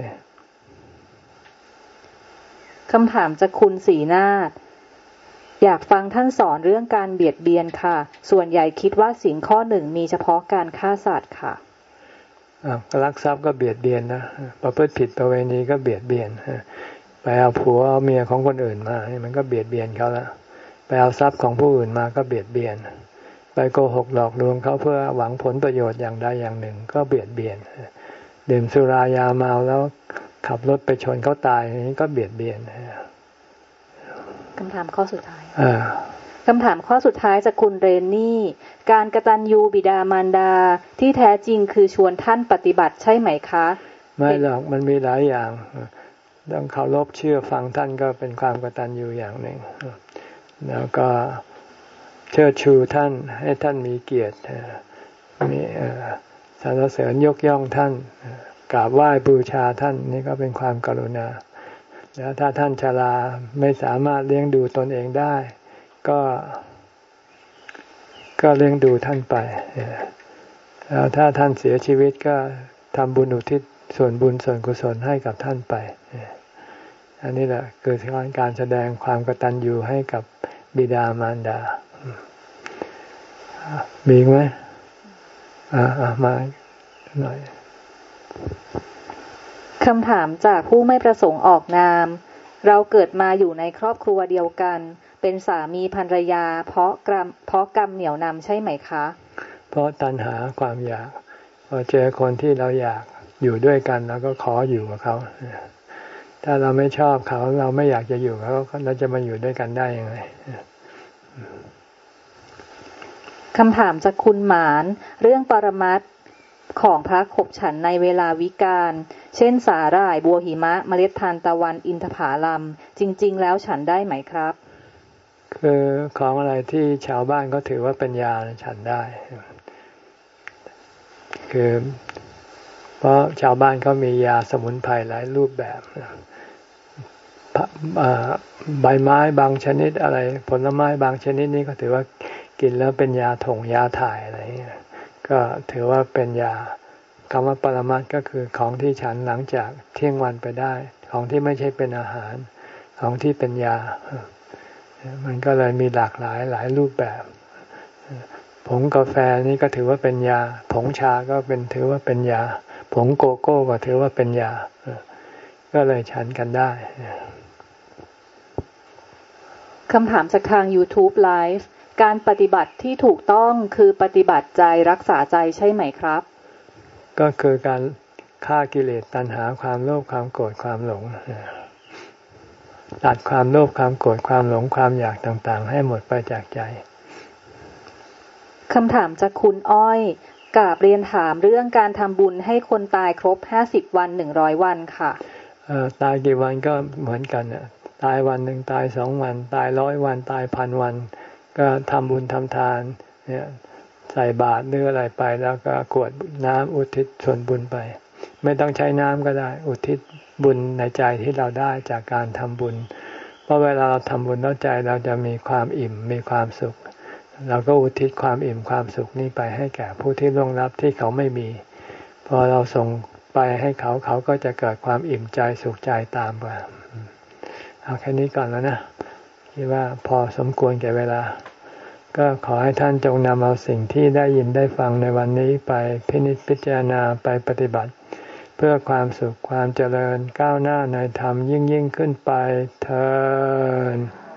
คำถามจากคุณศรีนาถอยากฟังท่านสอนเรื่องการเบียดเบียนค่ะส่วนใหญ่คิดว่าศีลข้อหนึ่งมีเฉพาะการฆ่าสัตว์ค่ะลักทรัพย์ก็เบียดเบียนนะประพฤติผิดประเวณีก็เบียดเบียนไปเอาผัวเอาเมียของคนอื่นมามันก็เบียดเบียนเขาละไปเอาทรัพย์ของผู้อื่นมาก็เบียดเบียนไปโกหกหลอกลวงเขาเพื่อหวังผลประโยชน์อย่างใดอย่างหนึ่งก็เบียดเบียนดื่มสุรายาเมาแล้วขับรถไปชนเขาตายนี้ก็เบียดเบียนคำถามข้อสุดท้ายคำถามข้อสุดท้ายจากคุณเรนนี่การกตัญญูบิดามารดาที่แท้จริงคือชวนท่านปฏิบัติใช่ไหมคะไม่หรอกมันมีหลายอย่างต้องเคารพเชื่อฟังท่านก็เป็นความกตัญญูอย่างหนึ่งแล้วก็เชิดชูท่านให้ท่านมีเกียรติมีสรรเสริญยกย่องท่านกราบไหว้บูชาท่านนี่ก็เป็นความกรุณาแล้วถ้าท่านชราไม่สามารถเลี้ยงดูตนเองได้ก็ก็เลี้ยงดูท่านไปแล้วถ้าท่านเสียชีวิตก็ทำบุญอุทิศส่วนบุญส่วนกุศลให้กับท่านไปอันนี้แหละคือการแสดงความกตัญญูให้กับบิดามารดามีไหมอ่ามาหน่อยคำถามจากผู้ไม่ประสงค์ออกนามเราเกิดมาอยู่ในครอบครัวเดียวกันเป็นสามีภรรยาเพราะกรรมเพราะกรรมเหนี่ยวนำใช่ไหมคะเพราะตัณหาความอยากพอเจอคนที่เราอยากอยู่ด้วยกันเราก็ขออยู่กับเขาถ้าเราไม่ชอบเขาเราไม่อยากจะอยู่กับเขาเราจะมาอยู่ด้วยกันได้ยังไงคำถามจากคุณหมานเรื่องปรมัตถ์ของพระขบฉันในเวลาวิกาลเช่นสาหร่ายบัวหิมะเมล็ดทานตะวันอินทผลัมจริงๆแล้วฉันได้ไหมครับคือของอะไรที่ชาวบ้านก็ถือว่าเป็นยาฉันได้คือเพราะชาวบ้านเขามียาสมุนไพรหลายรูปแบบใบไม้บางชนิดอะไรผลไม้บางชนิดนี้ก็ถือว่ากินแล้วเป็นยาถงยาถ่ายอะไรก็ถือว่าเป็นยาคำว่าปรมัตถ์ก็คือของที่ฉันหลังจากเที่ยงวันไปได้ของที่ไม่ใช่เป็นอาหารของที่เป็นยามันก็เลยมีหลากหลายหลายรูปแบบผงกาแฟนี่ก็ถือว่าเป็นยาผงชาก็เป็นถือว่าเป็นยาผงโกโก้ก็ถือว่าเป็นยาก็เลยฉันกันได้คำถามจากทาง YouTube Live การปฏิบัติที่ถูกต้องคือปฏิบัติใจรักษาใจใช่ไหมครับก็คือการฆ่ากิเลสตัณหาความโลภความโกรธความหลงตัดความโลภความโกรธความหลงความอยากต่างๆให้หมดไปจากใจคำถามจากคุณอ้อยกราบเรียนถามเรื่องการทำบุญให้คนตายครบห้าสิบวันหนึ่งร้อยวันค่ะเอ่อตายกี่วันก็เหมือนกันน่ะตายวันหนึ่งตายสองวันตายร้อยวันตายพันวันก็ทำบุญทำทานเนี่ยใส่บาตรหรืออะไรไปแล้วก็กรวดน้ำอุทิศส่วนบุญไปไม่ต้องใช้น้ำก็ได้อุทิศบุญในใจที่เราได้จากการทำบุญเพราะเวลาเราทำบุญแล้วใจเราจะมีความอิ่มมีความสุขเราก็อุทิศความอิ่มความสุขนี้ไปให้แก่ผู้ที่ล่วงลับที่เขาไม่มีพอเราส่งไปให้เขาเขาก็จะเกิดความอิ่มใจสุขใจตามมาเอาแค่นี้ก่อนแล้วนะคิดว่าพอสมควรแก่เวลาก็ขอให้ท่านจงนำเอาสิ่งที่ได้ยินได้ฟังในวันนี้ไปพินิจพิจารณาไปปฏิบัติเพื่อความสุขความเจริญก้าวหน้าในธรรมยิ่งยิ่งขึ้นไปเทอญ